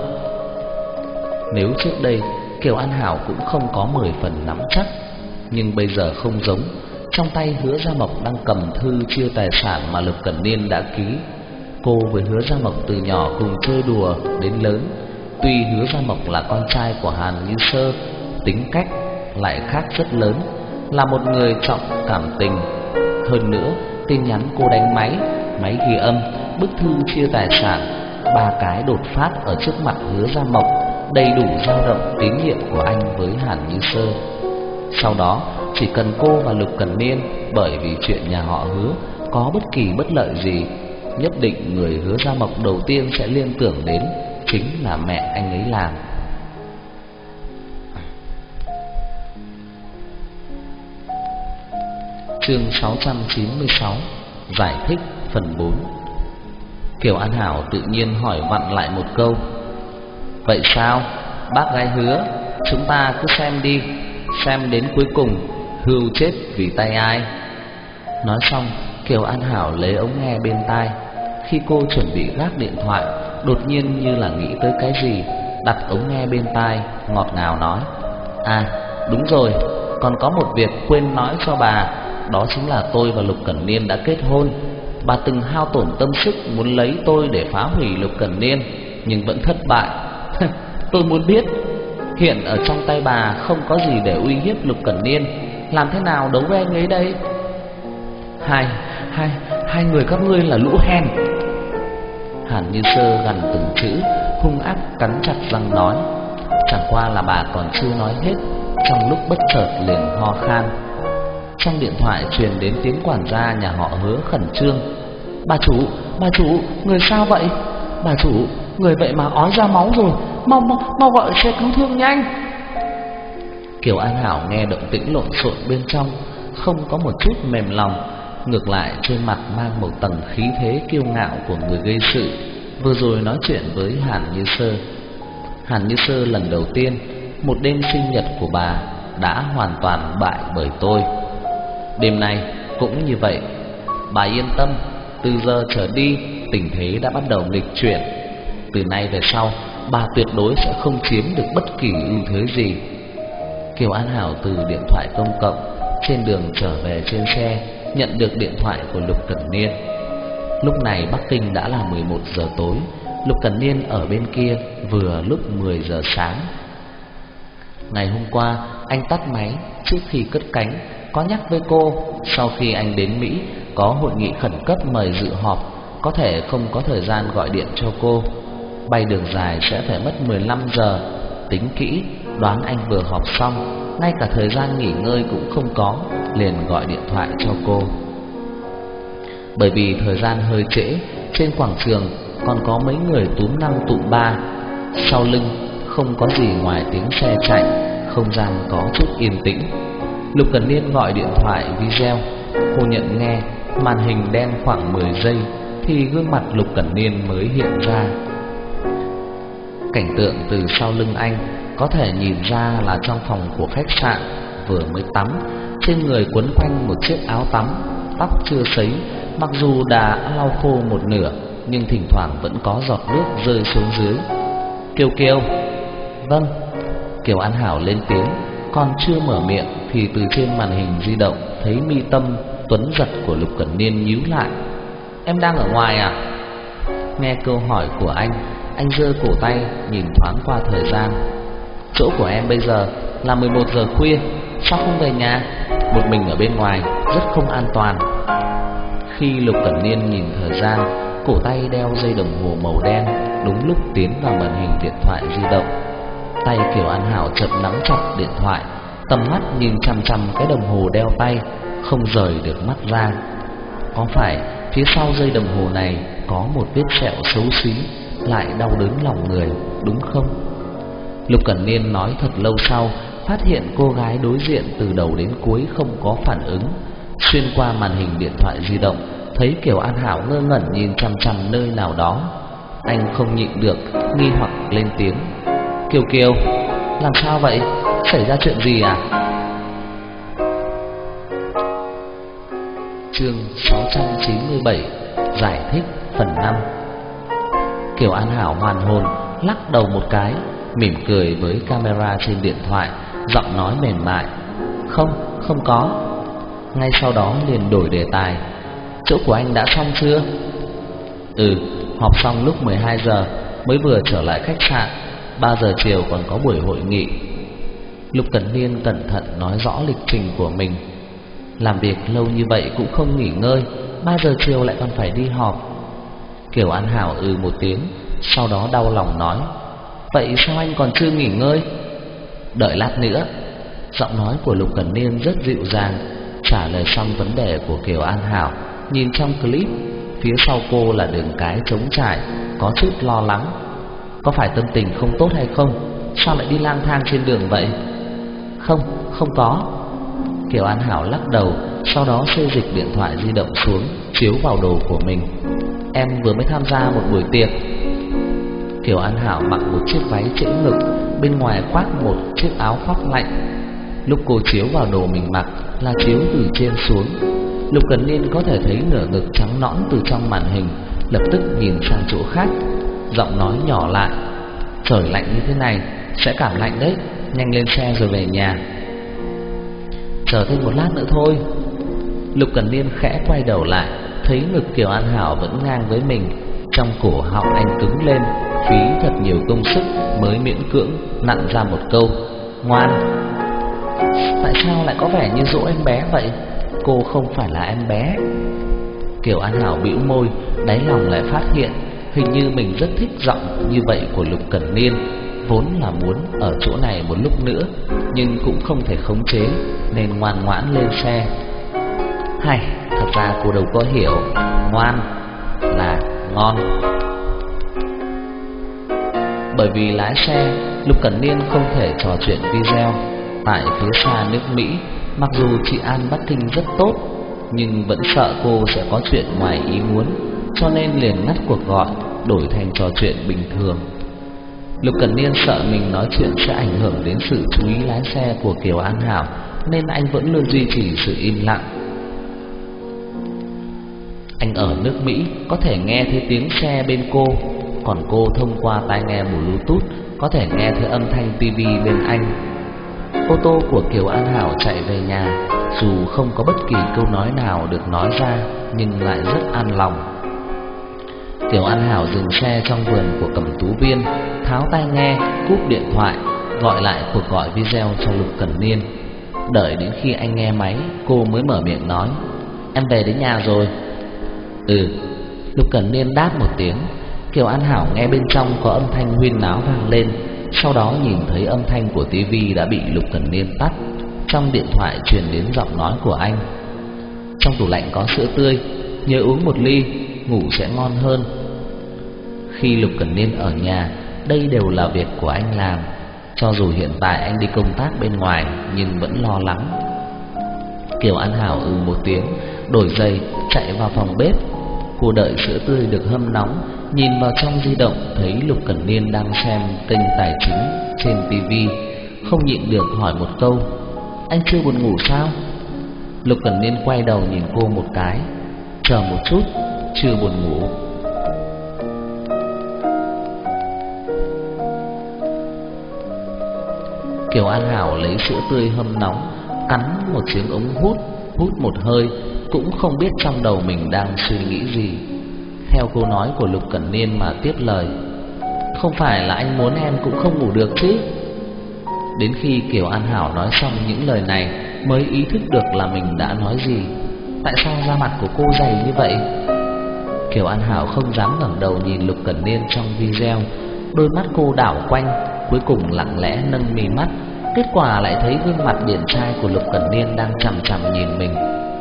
Nếu trước đây Kiều An Hảo cũng không có mười phần nắm chắc, nhưng bây giờ không giống. Trong tay Hứa Gia Mộc đang cầm thư chia tài sản mà Lục Cẩn Niên đã ký. Cô với Hứa Gia Mộc từ nhỏ cùng chơi đùa đến lớn. Tuy Hứa Gia Mộc là con trai của Hàn Như Sơ, tính cách lại khác rất lớn, là một người trọng cảm tình. Hơn nữa, tin nhắn cô đánh máy, máy ghi âm, bức thư chia tài sản, ba cái đột phát ở trước mặt Hứa Gia Mộc đầy đủ dao động tín nhiệm của anh với Hàn Như Sơ. Sau đó, chỉ cần cô và Lục Cẩn Niên bởi vì chuyện nhà họ Hứa có bất kỳ bất lợi gì, nhất định người Hứa Gia Mộc đầu tiên sẽ liên tưởng đến chính là mẹ anh ấy làm. Chương sáu trăm chín mươi sáu: Giải thích phần bốn. Kiều An Hảo tự nhiên hỏi vặn lại một câu: "Vậy sao, bác gái Hứa, chúng ta cứ xem đi, xem đến cuối cùng Hưu chết vì tay ai." Nói xong, Kiều An Hảo lấy ống nghe bên tai. Khi cô chuẩn bị gác điện thoại, đột nhiên như là nghĩ tới cái gì, đặt ống nghe bên tai, ngọt ngào nói: "À, đúng rồi, còn có một việc quên nói cho bà, đó chính là tôi và Lục Cẩn Niên đã kết hôn. Bà từng hao tổn tâm sức muốn lấy tôi để phá hủy Lục Cẩn Niên, nhưng vẫn thất bại. Tôi muốn biết, hiện ở trong tay bà không có gì để uy hiếp Lục Cẩn Niên, làm thế nào đấu với anh ấy đây?" Hai, hai, hai người các ngươi là lũ hèn." Hàn Như Sơ gằn từng chữ, hung ác cắn chặt răng nói. Chẳng qua là bà còn chưa nói hết, trong lúc bất chợt liền ho khan. Trong điện thoại truyền đến tiếng quản gia nhà họ Hứa khẩn trương: "Bà chủ, bà chủ, người sao vậy? Bà chủ, người vậy mà ói ra máu rồi, mau mau, mau gọi xe cứu thương nhanh." Kiều An Hảo nghe động tĩnh lộn xộn bên trong, không có một chút mềm lòng, ngược lại trên mặt mang một tầng khí thế kiêu ngạo của người gây sự, vừa rồi nói chuyện với Hàn Như Sơ. Hàn Như Sơ lần đầu tiên, một đêm sinh nhật của bà đã hoàn toàn bại bởi tôi. Đêm nay cũng như vậy. Bà yên tâm, từ giờ trở đi tình thế đã bắt đầu nghịch chuyển. Từ nay về sau, bà tuyệt đối sẽ không chiếm được bất kỳ ưu thế gì. Kiều An Hảo từ điện thoại công cộng trên đường trở về trên xe nhận được điện thoại của Lục Cẩn Niên. Lúc này Bắc Kinh đã là mười một giờ tối, Lục Cẩn Niên ở bên kia vừa lúc mười giờ sáng. Ngày hôm qua anh tắt máy trước khi cất cánh, có nhắc với cô sau khi anh đến Mỹ có hội nghị khẩn cấp mời dự họp, có thể không có thời gian gọi điện cho cô. Bay đường dài sẽ phải mất mười lăm giờ, tính kỹ đoán anh vừa họp xong ngay cả thời gian nghỉ ngơi cũng không có, liền gọi điện thoại cho cô. Bởi vì thời gian hơi trễ, trên quảng trường còn có mấy người túm năm tụm ba, sau lưng không có gì ngoài tiếng xe chạy, không gian có chút yên tĩnh. Lục Cẩn Niên gọi điện thoại video, cô nhận nghe, màn hình đen khoảng mười giây thì gương mặt Lục Cẩn Niên mới hiện ra. Cảnh tượng từ sau lưng anh có thể nhìn ra là trong phòng của khách sạn, vừa mới tắm, trên người quấn quanh một chiếc áo tắm, tóc chưa sấy, mặc dù đã lau khô một nửa nhưng thỉnh thoảng vẫn có giọt nước rơi xuống dưới. Kiều Kiều. Vâng. Kiều An Hảo lên tiếng, còn chưa mở miệng thì từ trên màn hình di động thấy mi tâm tuấn giật của Lục Cẩn Niên nhíu lại. Em đang ở ngoài à? Nghe câu hỏi của anh, anh giơ cổ tay nhìn thoáng qua thời gian. Chỗ của em bây giờ là mười một giờ khuya, sao không về nhà? Một mình ở bên ngoài rất không an toàn. Khi Lục Cẩn Niên nhìn thời gian, cổ tay đeo dây đồng hồ màu đen đúng lúc tiến vào màn hình điện thoại di động. Tay Kiều An Hảo chợt nắm chặt điện thoại, tầm mắt nhìn chằm chằm cái đồng hồ đeo tay, không rời được mắt ra. Có phải phía sau dây đồng hồ này có một vết sẹo xấu xí, lại đau đớn lòng người, đúng không? Lục Cẩn Niên nói thật lâu sau, phát hiện cô gái đối diện từ đầu đến cuối không có phản ứng. Xuyên qua màn hình điện thoại di động, thấy Kiều An Hảo ngơ ngẩn nhìn chằm chằm nơi nào đó. Anh không nhịn được, nghi hoặc lên tiếng. Kiều Kiều, làm sao vậy? Xảy ra chuyện gì à? Chương sáu trăm chín mươi bảy, giải thích phần năm. Kiều An Hảo hoàn hồn, lắc đầu một cái, mỉm cười với camera trên điện thoại, giọng nói mềm mại. Không, không có. Ngay sau đó liền đổi đề tài. Chỗ của anh đã xong chưa? Ừ, họp xong lúc mười hai giờ, mới vừa trở lại khách sạn. Ba giờ chiều còn có buổi hội nghị. Lục Cẩn Niên cẩn thận nói rõ lịch trình của mình. Làm việc lâu như vậy cũng không nghỉ ngơi, ba giờ chiều lại còn phải đi họp. Kiều An Hảo ừ một tiếng, sau đó đau lòng nói. Vậy sao anh còn chưa nghỉ ngơi? Đợi lát nữa. Giọng nói của Lục Cẩn Niên rất dịu dàng, trả lời xong vấn đề của Kiều An Hảo. Nhìn trong clip, phía sau cô là đường cái trống trải, có chút lo lắng. Có phải tâm tình không tốt hay không? Sao lại đi lang thang trên đường vậy? Không, không có. Kiều An Hảo lắc đầu, sau đó xê dịch điện thoại di động xuống, chiếu vào đồ của mình. Em vừa mới tham gia một buổi tiệc. Kiều An Hảo mặc một chiếc váy trễ ngực, bên ngoài khoác một chiếc áo khoác lạnh. Lúc cô chiếu vào đồ mình mặc là chiếu từ trên xuống. Lục Cẩn Niên có thể thấy nửa ngực trắng nõn từ trong màn hình, lập tức nhìn sang chỗ khác, giọng nói nhỏ lại. Trời lạnh như thế này sẽ cảm lạnh đấy, nhanh lên xe rồi về nhà. Chờ thêm một lát nữa thôi. Lục Cẩn Niên khẽ quay đầu lại, thấy ngực Kiều An Hảo vẫn ngang với mình. Trong cổ họng anh cứng lên, phí thật nhiều công sức mới miễn cưỡng nặn ra một câu: ngoan. Tại sao lại có vẻ như dỗ em bé vậy? Cô không phải là em bé. Kiều An Hảo bĩu môi, đáy lòng lại phát hiện hình như mình rất thích giọng như vậy của Lục Cẩn Niên. Vốn là muốn ở chỗ này một lúc nữa, nhưng cũng không thể khống chế, nên ngoan ngoãn lên xe. Hay, thật ra cô đâu có hiểu, ngoan là ngon. Bởi vì lái xe, Lục Cẩn Niên không thể trò chuyện video. Tại phía xa nước Mỹ, mặc dù chị An Bắc Kinh rất tốt, nhưng vẫn sợ cô sẽ có chuyện ngoài ý muốn, cho nên liền ngắt cuộc gọi, đổi thành trò chuyện bình thường. Lục Cẩn Niên sợ mình nói chuyện sẽ ảnh hưởng đến sự chú ý lái xe của Kiều An Hảo, nên anh vẫn luôn duy trì sự im lặng. Anh ở nước Mỹ có thể nghe thấy tiếng xe bên cô, còn cô thông qua tai nghe Bluetooth có thể nghe thấy âm thanh tivi bên anh. Ô tô của Kiều An Hảo chạy về nhà, dù không có bất kỳ câu nói nào được nói ra, nhưng lại rất an lòng. Kiều An Hảo dừng xe trong vườn của Cẩm Tú Viên, tháo tai nghe, cúp điện thoại, gọi lại cuộc gọi video cho Lục Cẩn Niên. Đợi đến khi anh nghe máy, cô mới mở miệng nói: Em về đến nhà rồi. Ừ. Lục Cẩn Niên đáp một tiếng. Kiều An Hảo nghe bên trong có âm thanh huyên náo vang lên, sau đó nhìn thấy âm thanh của tivi đã bị Lục Cẩn Niên tắt. Trong điện thoại truyền đến giọng nói của anh: "Trong tủ lạnh có sữa tươi, nhớ uống một ly, ngủ sẽ ngon hơn." Khi Lục Cẩn Niên ở nhà, đây đều là việc của anh làm. Cho dù hiện tại anh đi công tác bên ngoài nhưng vẫn lo lắng. Kiều An Hảo ừ một tiếng, đổi giày chạy vào phòng bếp. Cô đợi sữa tươi được hâm nóng, nhìn vào trong di động thấy Lục Cẩn Niên đang xem kênh tài chính trên tivi, không nhịn được hỏi một câu: "Anh chưa buồn ngủ sao?" Lục Cẩn Niên quay đầu nhìn cô một cái: "Chờ một chút, chưa buồn ngủ." Kiều An Hảo lấy sữa tươi hâm nóng, cắn một chiếc ống hút, hút một hơi, cũng không biết trong đầu mình đang suy nghĩ gì. Theo câu nói của Lục Cẩn Niên mà tiếp lời: "Không phải là anh muốn em cũng không ngủ được chứ?" Đến khi Kiều An Hảo nói xong những lời này mới ý thức được là mình đã nói gì. Tại sao da mặt của cô dày như vậy? Kiều An Hảo không dám ngẩng đầu nhìn Lục Cẩn Niên trong video. Đôi mắt cô đảo quanh, cuối cùng lặng lẽ nâng mí mắt. Kết quả lại thấy gương mặt điển trai của Lục Cẩn Niên đang chằm chằm nhìn mình.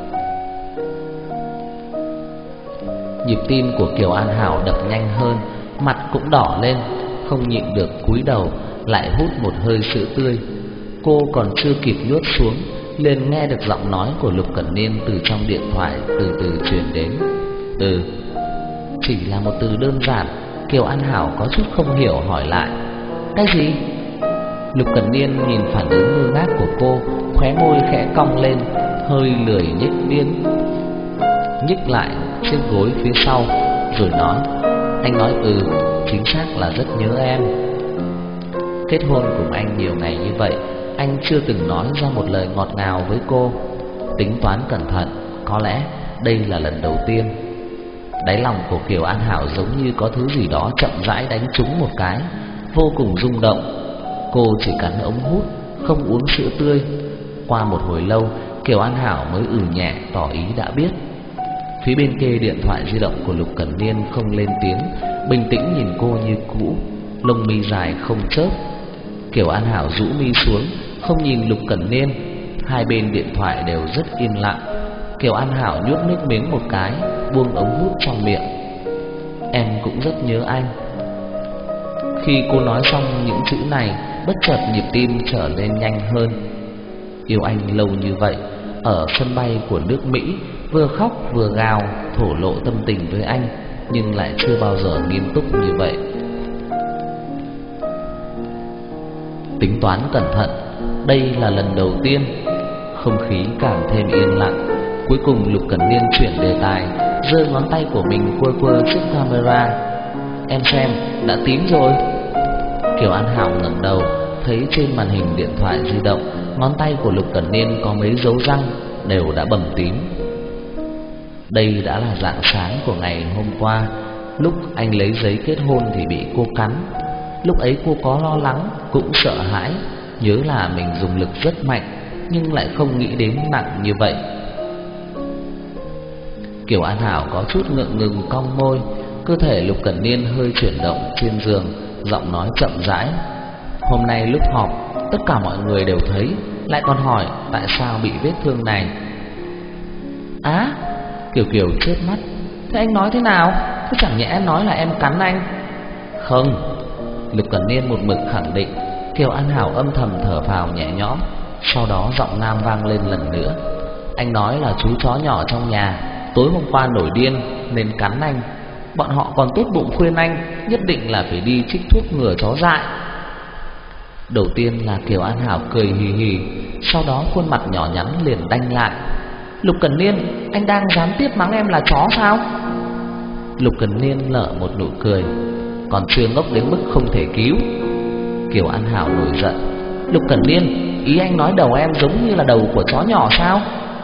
Nhịp tim của Kiều An Hảo đập nhanh hơn, mặt cũng đỏ lên, không nhịn được cúi đầu lại hút một hơi sữa tươi. Cô còn chưa kịp nuốt xuống, liền nghe được giọng nói của Lục Cẩn Niên từ trong điện thoại từ từ truyền đến. "Ừ." Chỉ là một từ đơn giản, Kiều An Hảo có chút không hiểu hỏi lại: "Cái gì?" Lục Cẩn Niên nhìn phản ứng ngơ ngác của cô, khóe môi khẽ cong lên, hơi lười nhếch miếng, nhích lại chiếc gối phía sau, rồi nói: "Anh nói ừ, chính xác là rất nhớ em." Kết hôn cùng anh nhiều ngày như vậy, anh chưa từng nói ra một lời ngọt ngào với cô. Tính toán cẩn thận, có lẽ đây là lần đầu tiên. Đáy lòng của Kiều An Hảo giống như có thứ gì đó chậm rãi đánh trúng một cái, vô cùng rung động. Cô chỉ cắn ống hút, không uống sữa tươi. Qua một hồi lâu, Kiều An Hảo mới ừ nhẹ tỏ ý đã biết. Phía bên kia điện thoại di động của Lục Cẩn Niên không lên tiếng, bình tĩnh nhìn cô như cũ, lông mi dài không chớp. Kiều An Hảo rũ mi xuống, không nhìn Lục Cẩn Niên. Hai bên điện thoại đều rất im lặng. Kiều An Hảo nhút nước miếng một cái, buông ống hút trong miệng: "Em cũng rất nhớ anh." Khi cô nói xong những chữ này, bất chợt nhịp tim trở nên nhanh hơn. Yêu anh lâu như vậy, ở sân bay của nước Mỹ, vừa khóc vừa gào thổ lộ tâm tình với anh, nhưng lại chưa bao giờ nghiêm túc như vậy. Tính toán cẩn thận, đây là lần đầu tiên. Không khí càng thêm yên lặng. Cuối cùng Lục Cẩn Niên chuyển đề tài, giơ ngón tay của mình quơ quơ trước camera: "Em xem, đã tím rồi." Kiều An Hảo ngẩng đầu, thấy trên màn hình điện thoại di động, ngón tay của Lục Cẩn Niên có mấy dấu răng đều đã bầm tím. Đây đã là rạng sáng của ngày hôm qua, lúc anh lấy giấy kết hôn thì bị cô cắn. Lúc ấy cô có lo lắng, cũng sợ hãi, nhớ là mình dùng lực rất mạnh, nhưng lại không nghĩ đến nặng như vậy. Kiều An Hảo có chút ngượng ngùng cong môi, cơ thể Lục Cẩn Niên hơi chuyển động trên giường, giọng nói chậm rãi: "Hôm nay lúc họp, tất cả mọi người đều thấy, lại còn hỏi tại sao bị vết thương này." "Á?" Kiều Kiều chớp mắt: "Thế anh nói thế nào? Thế chẳng nhẽ em nói là em cắn anh?" "Không." Lục Cẩn Niên một mực khẳng định. Kiều An Hảo âm thầm thở phào nhẹ nhõm. Sau đó giọng nam vang lên lần nữa: "Anh nói là chú chó nhỏ trong nhà tối hôm qua nổi điên nên cắn anh. Bọn họ còn tốt bụng khuyên anh nhất định là phải đi trích thuốc ngừa chó dại." Đầu tiên là Kiều An Hảo cười hì hì, sau đó khuôn mặt nhỏ nhắn liền đanh lại: "Lục Cẩn Niên, anh đang gián tiếp mắng em là chó sao?" Lục Cẩn Niên nở một nụ cười: "Còn chưa ngốc đến mức không thể cứu." Kiều An Hảo nổi giận: "Lục Cẩn Niên, ý anh nói đầu em giống như là đầu của chó nhỏ sao?"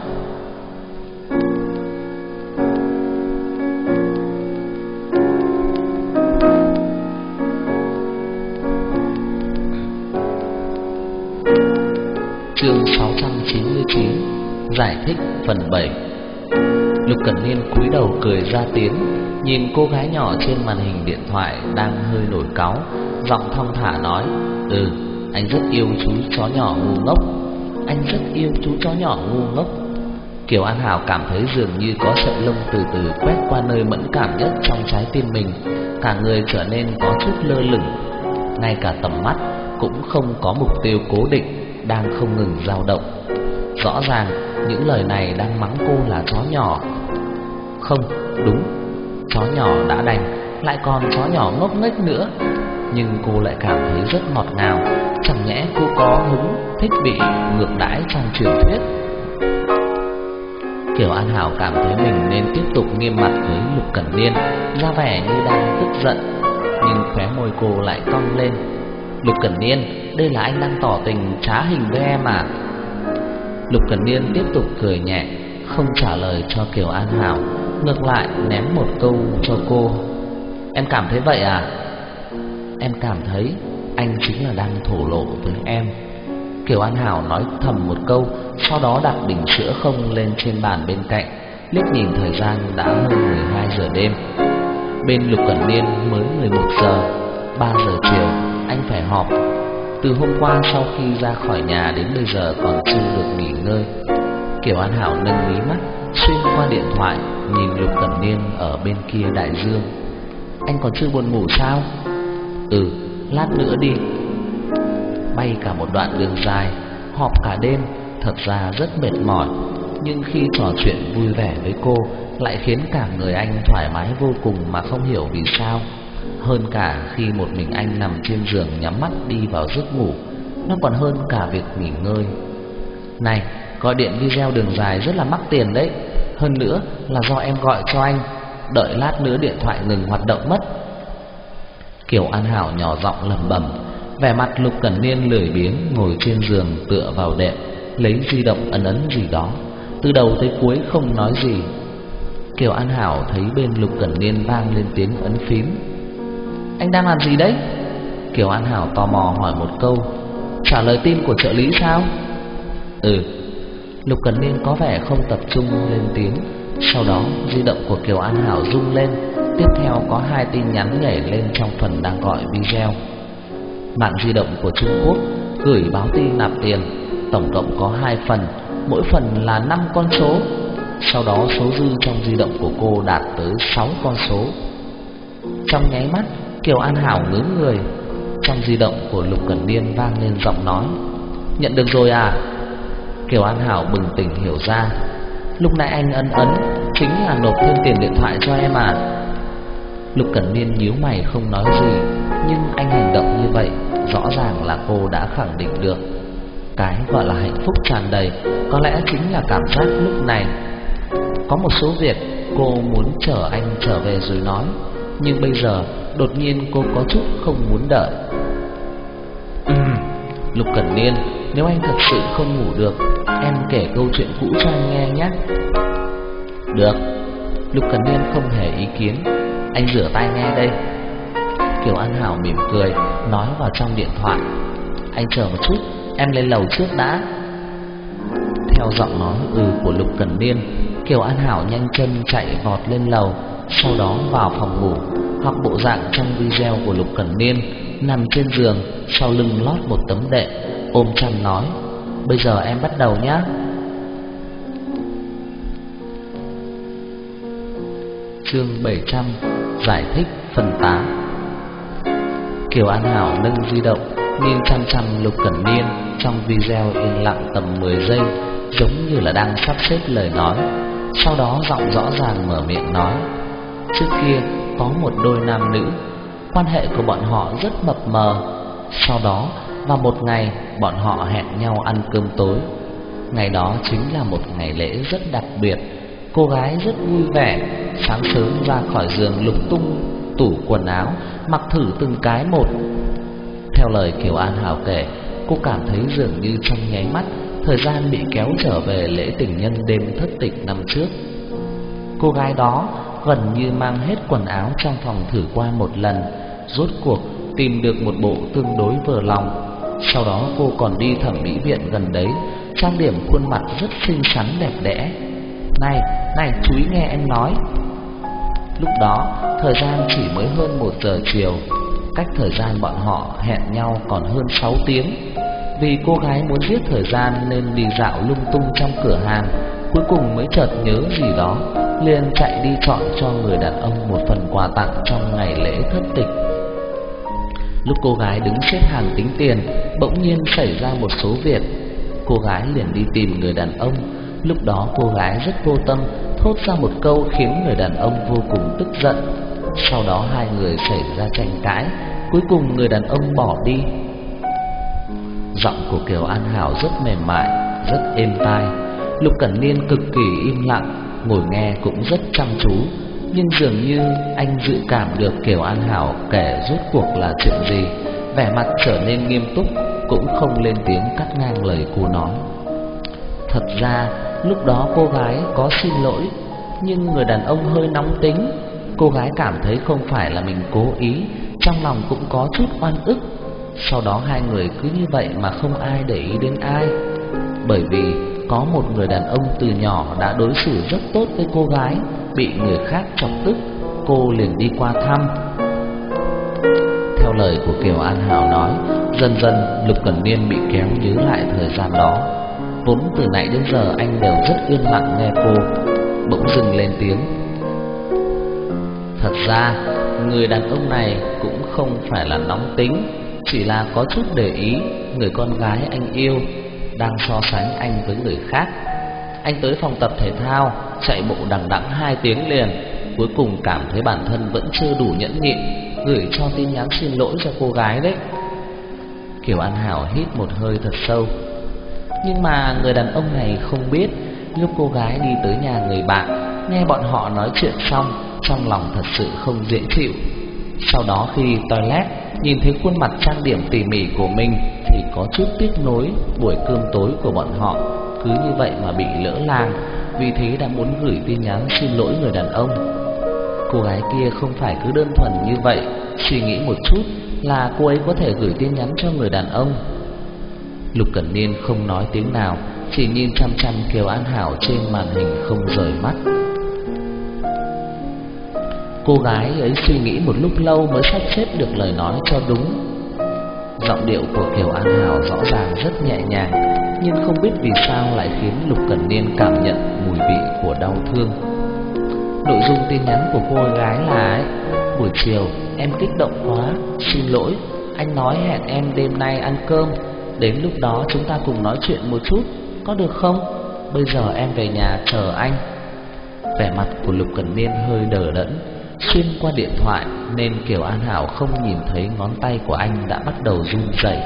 Chương sáu trăm chín mươi chín, giải thích phần bảy. Lục Cẩn Niên cúi đầu cười ra tiếng, nhìn cô gái nhỏ trên màn hình điện thoại đang hơi nổi cáu, giọng thong thả nói: "Ừ, anh rất yêu chú chó nhỏ ngu ngốc. Anh rất yêu chú chó nhỏ ngu ngốc." Kiều An Hảo cảm thấy dường như có sợi lông từ từ quét qua nơi mẫn cảm nhất trong trái tim mình, cả người trở nên có chút lơ lửng, ngay cả tầm mắt cũng không có mục tiêu cố định, đang không ngừng dao động. Rõ ràng những lời này đang mắng cô là chó nhỏ. Không, đúng, chó nhỏ đã đành, lại còn chó nhỏ ngốc nghếch nữa. Nhưng cô lại cảm thấy rất ngọt ngào. Chẳng nhẽ cô có hứng thích bị ngược đãi trong truyền thuyết? Kiều An Hảo cảm thấy mình nên tiếp tục nghiêm mặt với Lục Cẩn Niên, ra vẻ như đang tức giận, nhưng khóe môi cô lại cong lên. "Lục Cẩn Niên, đây là anh đang tỏ tình trá hình với em à?" Lục Cẩn Niên tiếp tục cười nhẹ, không trả lời cho Kiều An Hảo, ngược lại ném một câu cho cô: "Em cảm thấy vậy à?" "Em cảm thấy anh chính là đang thổ lộ với em." Kiều An Hảo nói thầm một câu, sau đó đặt bình sữa không lên trên bàn bên cạnh, liếc nhìn thời gian đã hơn mười hai giờ đêm. Bên Lục Cẩn Niên mới mười một giờ, ba giờ chiều anh phải họp. Từ hôm qua sau khi ra khỏi nhà đến bây giờ còn chưa được nghỉ ngơi. Kiều An Hảo nâng mí mắt, xuyên qua điện thoại nhìn Lục Cẩn Niên ở bên kia đại dương. "Anh còn chưa buồn ngủ sao?" "Ừ, lát nữa đi." Bay cả một đoạn đường dài, họp cả đêm, thật ra rất mệt mỏi, nhưng khi trò chuyện vui vẻ với cô lại khiến cả người anh thoải mái vô cùng mà không hiểu vì sao. Hơn cả khi một mình anh nằm trên giường nhắm mắt đi vào giấc ngủ, nó còn hơn cả việc nghỉ ngơi. "Này, gọi điện video đường dài rất là mắc tiền đấy. Hơn nữa là do em gọi cho anh, đợi lát nữa điện thoại ngừng hoạt động mất." Kiều An Hảo nhỏ giọng lẩm bẩm, vẻ mặt Lục Cẩn Niên lười biếng ngồi trên giường tựa vào đệm, lấy di động ấn ấn gì đó, từ đầu tới cuối không nói gì. Kiều An Hảo thấy bên Lục Cẩn Niên vang lên tiếng ấn phím. "Anh đang làm gì đấy?" Kiều An Hảo tò mò hỏi một câu. "Trả lời tin của trợ lý sao?" "Ừ." Lục Cẩn Niên có vẻ không tập trung lên tiếng. Sau đó di động của Kiều An Hảo rung lên, tiếp theo có hai tin nhắn nhảy lên trong phần đang gọi video. Mạng di động của Trung Quốc gửi báo tin nạp tiền, tổng cộng có hai phần, mỗi phần là năm con số. Sau đó số dư trong di động của cô đạt tới sáu con số. Trong nháy mắt, Kiều An Hảo ngớ người. Trong di động của Lục Cẩn Niên vang lên giọng nói: "Nhận được rồi à?" Kiều An Hảo bừng tỉnh hiểu ra, lúc nãy anh ấn ấn chính là nộp thêm tiền điện thoại cho em à. Lục Cẩn Niên nhíu mày không nói gì, nhưng anh hành động như vậy rõ ràng là cô đã khẳng định được cái gọi là hạnh phúc tràn đầy có lẽ chính là cảm giác lúc này. Có một số việc cô muốn chờ anh trở về rồi nói, nhưng bây giờ đột nhiên cô có chút không muốn đợi. Ừm, Lục Cẩn Niên, nếu anh thật sự không ngủ được, em kể câu chuyện cũ cho anh nghe nhé. Được. Lục Cẩn Niên không hề ý kiến. Anh rửa tay nghe đây. Kiều An Hảo mỉm cười nói vào trong điện thoại: Anh chờ một chút, em lên lầu trước đã. Theo giọng nói ừ của Lục Cẩn Niên, Kiều An Hảo nhanh chân chạy vọt lên lầu, sau đó vào phòng ngủ, hoặc bộ dạng trong video của Lục Cẩn Niên, nằm trên giường, sau lưng lót một tấm đệm, ôm chăn nói: Bây giờ em bắt đầu nhé. Chương bảy trăm giải thích phần tám. Kiều An Hảo nâng di động, nhìn chăm chăm Lục Cẩn Niên trong video yên lặng tầm mười giây, giống như là đang sắp xếp lời nói. Sau đó giọng rõ ràng mở miệng nói: Trước kia có một đôi nam nữ, quan hệ của bọn họ rất mập mờ. Sau đó vào một ngày, bọn họ hẹn nhau ăn cơm tối. Ngày đó chính là một ngày lễ rất đặc biệt. Cô gái rất vui vẻ, sáng sớm ra khỏi giường lục tung tủ quần áo, mặc thử từng cái một. Theo lời Kiều An Hảo kể, cô cảm thấy dường như trong nháy mắt, thời gian bị kéo trở về lễ tình nhân đêm thất tịch năm trước. Cô gái đó gần như mang hết quần áo trong phòng thử qua một lần, rốt cuộc tìm được một bộ tương đối vừa lòng. Sau đó cô còn đi thẩm mỹ viện gần đấy, trang điểm khuôn mặt rất xinh xắn đẹp đẽ. Này, này chú ý nghe em nói. Lúc đó thời gian chỉ mới hơn một giờ chiều. cách thời gian bọn họ hẹn nhau còn hơn sáu tiếng. Vì cô gái muốn giết thời gian nên đi dạo lung tung trong cửa hàng, cuối cùng mới chợt nhớ gì đó, liền chạy đi chọn cho người đàn ông một phần quà tặng trong ngày lễ thất tịch. Lúc cô gái đứng xếp hàng tính tiền, bỗng nhiên xảy ra một số việc. Cô gái liền đi tìm người đàn ông. Lúc đó cô gái rất vô tâm, thốt ra một câu khiến người đàn ông vô cùng tức giận. Sau đó hai người xảy ra tranh cãi, cuối cùng người đàn ông bỏ đi. Giọng của Kiều An Hảo rất mềm mại, rất êm tai. Lục Cẩn Niên cực kỳ im lặng, ngồi nghe cũng rất chăm chú. Nhưng dường như anh dự cảm được Kiều An Hảo kể rốt cuộc là chuyện gì, vẻ mặt trở nên nghiêm túc, cũng không lên tiếng cắt ngang lời cô nói. Thật ra lúc đó cô gái có xin lỗi, nhưng người đàn ông hơi nóng tính. Cô gái cảm thấy không phải là mình cố ý, trong lòng cũng có chút oan ức. Sau đó hai người cứ như vậy mà không ai để ý đến ai. Bởi vì có một người đàn ông từ nhỏ đã đối xử rất tốt với cô gái, bị người khác chọc tức, cô liền đi qua thăm. Theo lời của Kiều An Hảo nói, dần dần Lục Cẩn Niên bị kéo nhớ lại thời gian đó. Vốn từ nãy đến giờ anh đều rất yên lặng nghe cô, bỗng dừng lên tiếng. Thật ra người đàn ông này cũng không phải là nóng tính, chỉ là có chút để ý người con gái anh yêu đang so sánh anh với người khác. Anh tới phòng tập thể thao, chạy bộ đằng đẵng hai tiếng liền, cuối cùng cảm thấy bản thân vẫn chưa đủ nhẫn nhịn, gửi cho tin nhắn xin lỗi cho cô gái đấy. Kiều An Hảo hít một hơi thật sâu. Nhưng mà người đàn ông này không biết, lúc cô gái đi tới nhà người bạn, nghe bọn họ nói chuyện xong, trong lòng thật sự không dễ chịu. Sau đó khi toilet nhìn thấy khuôn mặt trang điểm tỉ mỉ của mình thì có chút tiếc nuối buổi cơm tối của bọn họ cứ như vậy mà bị lỡ làng, vì thế đã muốn gửi tin nhắn xin lỗi người đàn ông. Cô gái kia không phải cứ đơn thuần như vậy, suy nghĩ một chút là cô ấy có thể gửi tin nhắn cho người đàn ông. Lục Cẩn Niên không nói tiếng nào, chỉ nhìn chăm chăm Kiều An Hảo trên màn hình không rời mắt. Cô gái ấy suy nghĩ một lúc lâu mới sắp xếp được lời nói cho đúng. Giọng điệu của Kiều An Hảo rõ ràng rất nhẹ nhàng, nhưng không biết vì sao lại khiến Lục Cẩn Niên cảm nhận mùi vị của đau thương. Nội dung tin nhắn của cô gái là ấy, buổi chiều em kích động quá, xin lỗi, anh nói hẹn em đêm nay ăn cơm, đến lúc đó chúng ta cùng nói chuyện một chút, có được không? Bây giờ em về nhà chờ anh. Vẻ mặt của Lục Cẩn Niên hơi đờ đẫn, xuyên qua điện thoại nên Kiều An Hảo không nhìn thấy ngón tay của anh đã bắt đầu run rẩy.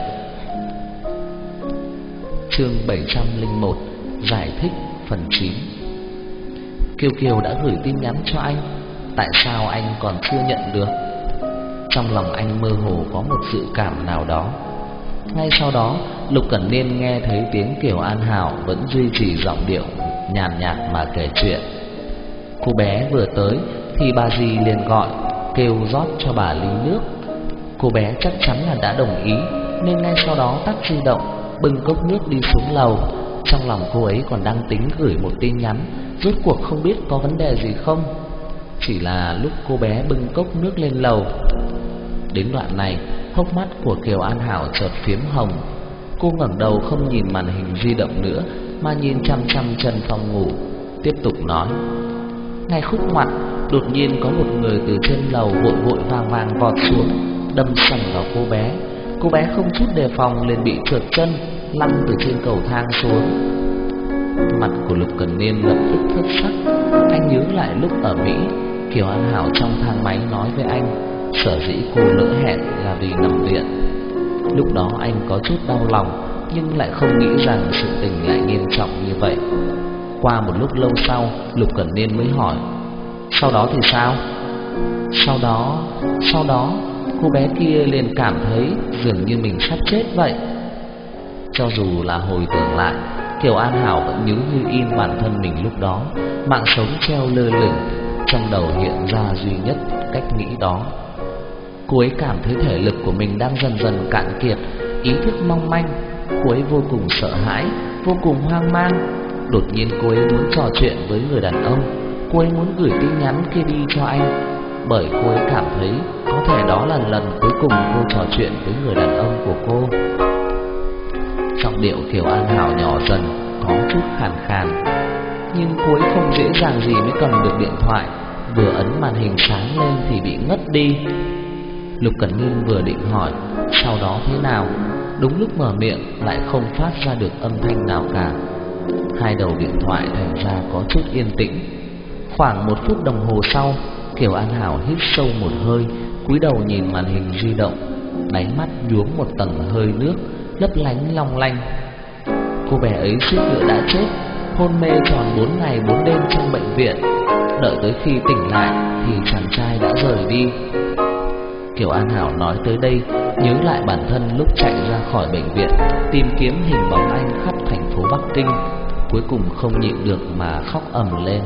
Chương bảy trăm lẻ một giải thích phần chín. Kiều Kiều đã gửi tin nhắn cho anh, tại sao anh còn chưa nhận được? Trong lòng anh mơ hồ có một dự cảm nào đó. Ngay sau đó, Lục Cẩn Niên nghe thấy tiếng Kiều An Hảo vẫn duy trì giọng điệu nhàn nhạt mà kể chuyện. Cô bé vừa tới thì bà dì liền gọi, kêu rót cho bà ly nước. Cô bé chắc chắn là đã đồng ý, nên ngay sau đó tắt di động, bưng cốc nước đi xuống lầu. Trong lòng cô ấy còn đang tính gửi một tin nhắn, rốt cuộc không biết có vấn đề gì không. Chỉ là lúc cô bé bưng cốc nước lên lầu, đến đoạn này, hốc mắt của Kiều An Hảo chợt phiếm hồng. Cô ngẩng đầu không nhìn màn hình di động nữa, mà nhìn chăm chăm chân phòng ngủ, tiếp tục nói. Ngay khúc ngoặt, đột nhiên có một người từ trên lầu vội vội vàng vàng vọt xuống, đâm sầm vào cô bé. Cô bé không chút đề phòng liền bị trượt chân, lăn từ trên cầu thang xuống. Mặt của Lục Cẩn Niên lập tức thất sắc. Anh nhớ lại lúc ở Mỹ, Kiều An Hảo trong thang máy nói với anh, sở dĩ cô lỡ hẹn là vì nằm viện. Lúc đó anh có chút đau lòng, nhưng lại không nghĩ rằng sự tình lại nghiêm trọng như vậy. Qua một lúc lâu sau, Lục Cẩn Niên mới hỏi, sau đó thì sao? Sau đó, sau đó cô bé kia liền cảm thấy dường như mình sắp chết vậy. Cho dù là hồi tưởng lại, Kiều An Hảo vẫn nhớ như in bản thân mình lúc đó, mạng sống treo lơ lửng, trong đầu hiện ra duy nhất cách nghĩ đó. Cô ấy cảm thấy thể lực của mình đang dần dần cạn kiệt, ý thức mong manh. Cô ấy vô cùng sợ hãi, vô cùng hoang mang. Đột nhiên cô ấy muốn trò chuyện với người đàn ông, cô ấy muốn gửi tin nhắn kia đi cho anh. bởi cô ấy cảm thấy có thể đó là lần cuối cùng cô trò chuyện với người đàn ông của cô. Giọng điệu Kiều An Hảo nhỏ dần, có chút khàn khàn, nhưng cô ấy không dễ dàng gì mới cầm được điện thoại, vừa ấn màn hình sáng lên thì bị ngất đi. Lục Cẩn Niên vừa định hỏi sau đó thế nào, đúng lúc mở miệng lại không phát ra được âm thanh nào cả. Hai đầu điện thoại thành ra có chút yên tĩnh. Khoảng một phút đồng hồ sau, Kiều An Hảo hít sâu một hơi, cúi đầu nhìn màn hình di động, đáy mắt nhuốm một tầng hơi nước lấp lánh long lanh. Cô bé ấy suýt nữa đã chết, hôn mê tròn bốn ngày bốn đêm trong bệnh viện. Đợi tới khi tỉnh lại thì chàng trai đã rời đi. Kiều An Hảo nói tới đây, nhớ lại bản thân lúc chạy ra khỏi bệnh viện, tìm kiếm hình bóng anh khắp thành phố Bắc Kinh, cuối cùng không nhịn được mà khóc ầm lên.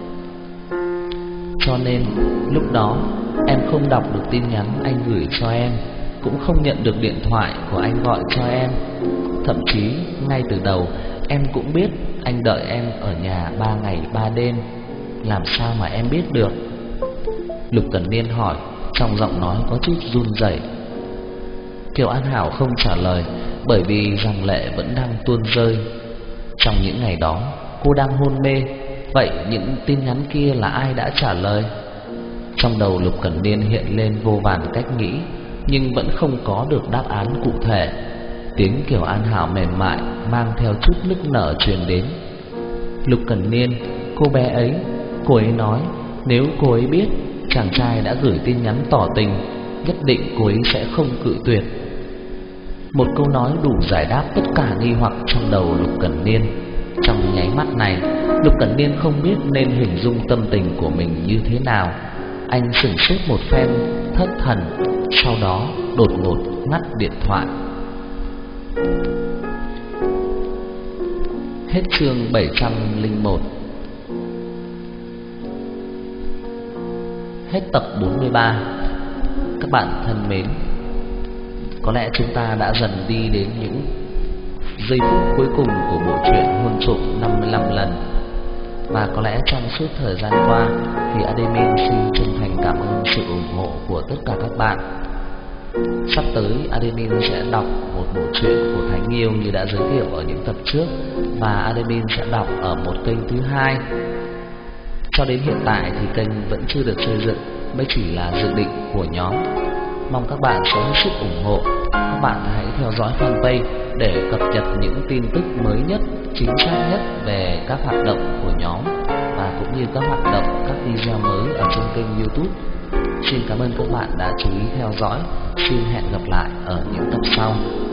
Cho nên lúc đó em không đọc được tin nhắn anh gửi cho em, cũng không nhận được điện thoại của anh gọi cho em. Thậm chí ngay từ đầu em cũng biết anh đợi em ở nhà ba ngày ba đêm. Làm sao mà em biết được? Lục Cẩn Niên hỏi, trong giọng nói có chút run rẩy. Kiều An Hảo không trả lời, bởi vì dòng lệ vẫn đang tuôn rơi. Trong những ngày đó cô đang hôn mê, vậy những tin nhắn kia là ai đã trả lời? Trong đầu Lục Cẩn Niên hiện lên vô vàn cách nghĩ, nhưng vẫn không có được đáp án cụ thể. Tiếng Kiều An Hảo mềm mại mang theo chút nức nở truyền đến. Lục Cẩn Niên, cô bé ấy, cô ấy nói nếu cô ấy biết chàng trai đã gửi tin nhắn tỏ tình, nhất định cô ấy sẽ không cự tuyệt. Một câu nói đủ giải đáp tất cả nghi hoặc trong đầu Lục Cẩn Niên. Trong nháy mắt này, Lục Cẩn Niên không biết nên hình dung tâm tình của mình như thế nào. Anh sửng sốt một phen, thất thần, sau đó đột ngột ngắt điện thoại. Hết chương bảy trăm lẻ một. Hết tập bốn mươi ba. Các bạn thân mến, có lẽ chúng ta đã dần đi đến những giây phút cuối cùng của bộ truyện Hôn Trộm năm mươi lăm lần. Và có lẽ trong suốt thời gian qua thì Admin xin chân thành cảm ơn sự ủng hộ của tất cả các bạn. Sắp tới Admin sẽ đọc một bộ truyện của Thánh Nghiêu như đã giới thiệu ở những tập trước, và Admin sẽ đọc ở một kênh thứ hai. Cho đến hiện tại thì kênh vẫn chưa được xây dựng, mới chỉ là dự định của nhóm. Mong các bạn sẽ hết sức ủng hộ. Các bạn hãy theo dõi fanpage để cập nhật những tin tức mới nhất, chính xác nhất về các hoạt động của nhóm, và cũng như các hoạt động, các video mới ở trên kênh YouTube. Xin cảm ơn các bạn đã chú ý theo dõi. Xin hẹn gặp lại ở những tập sau.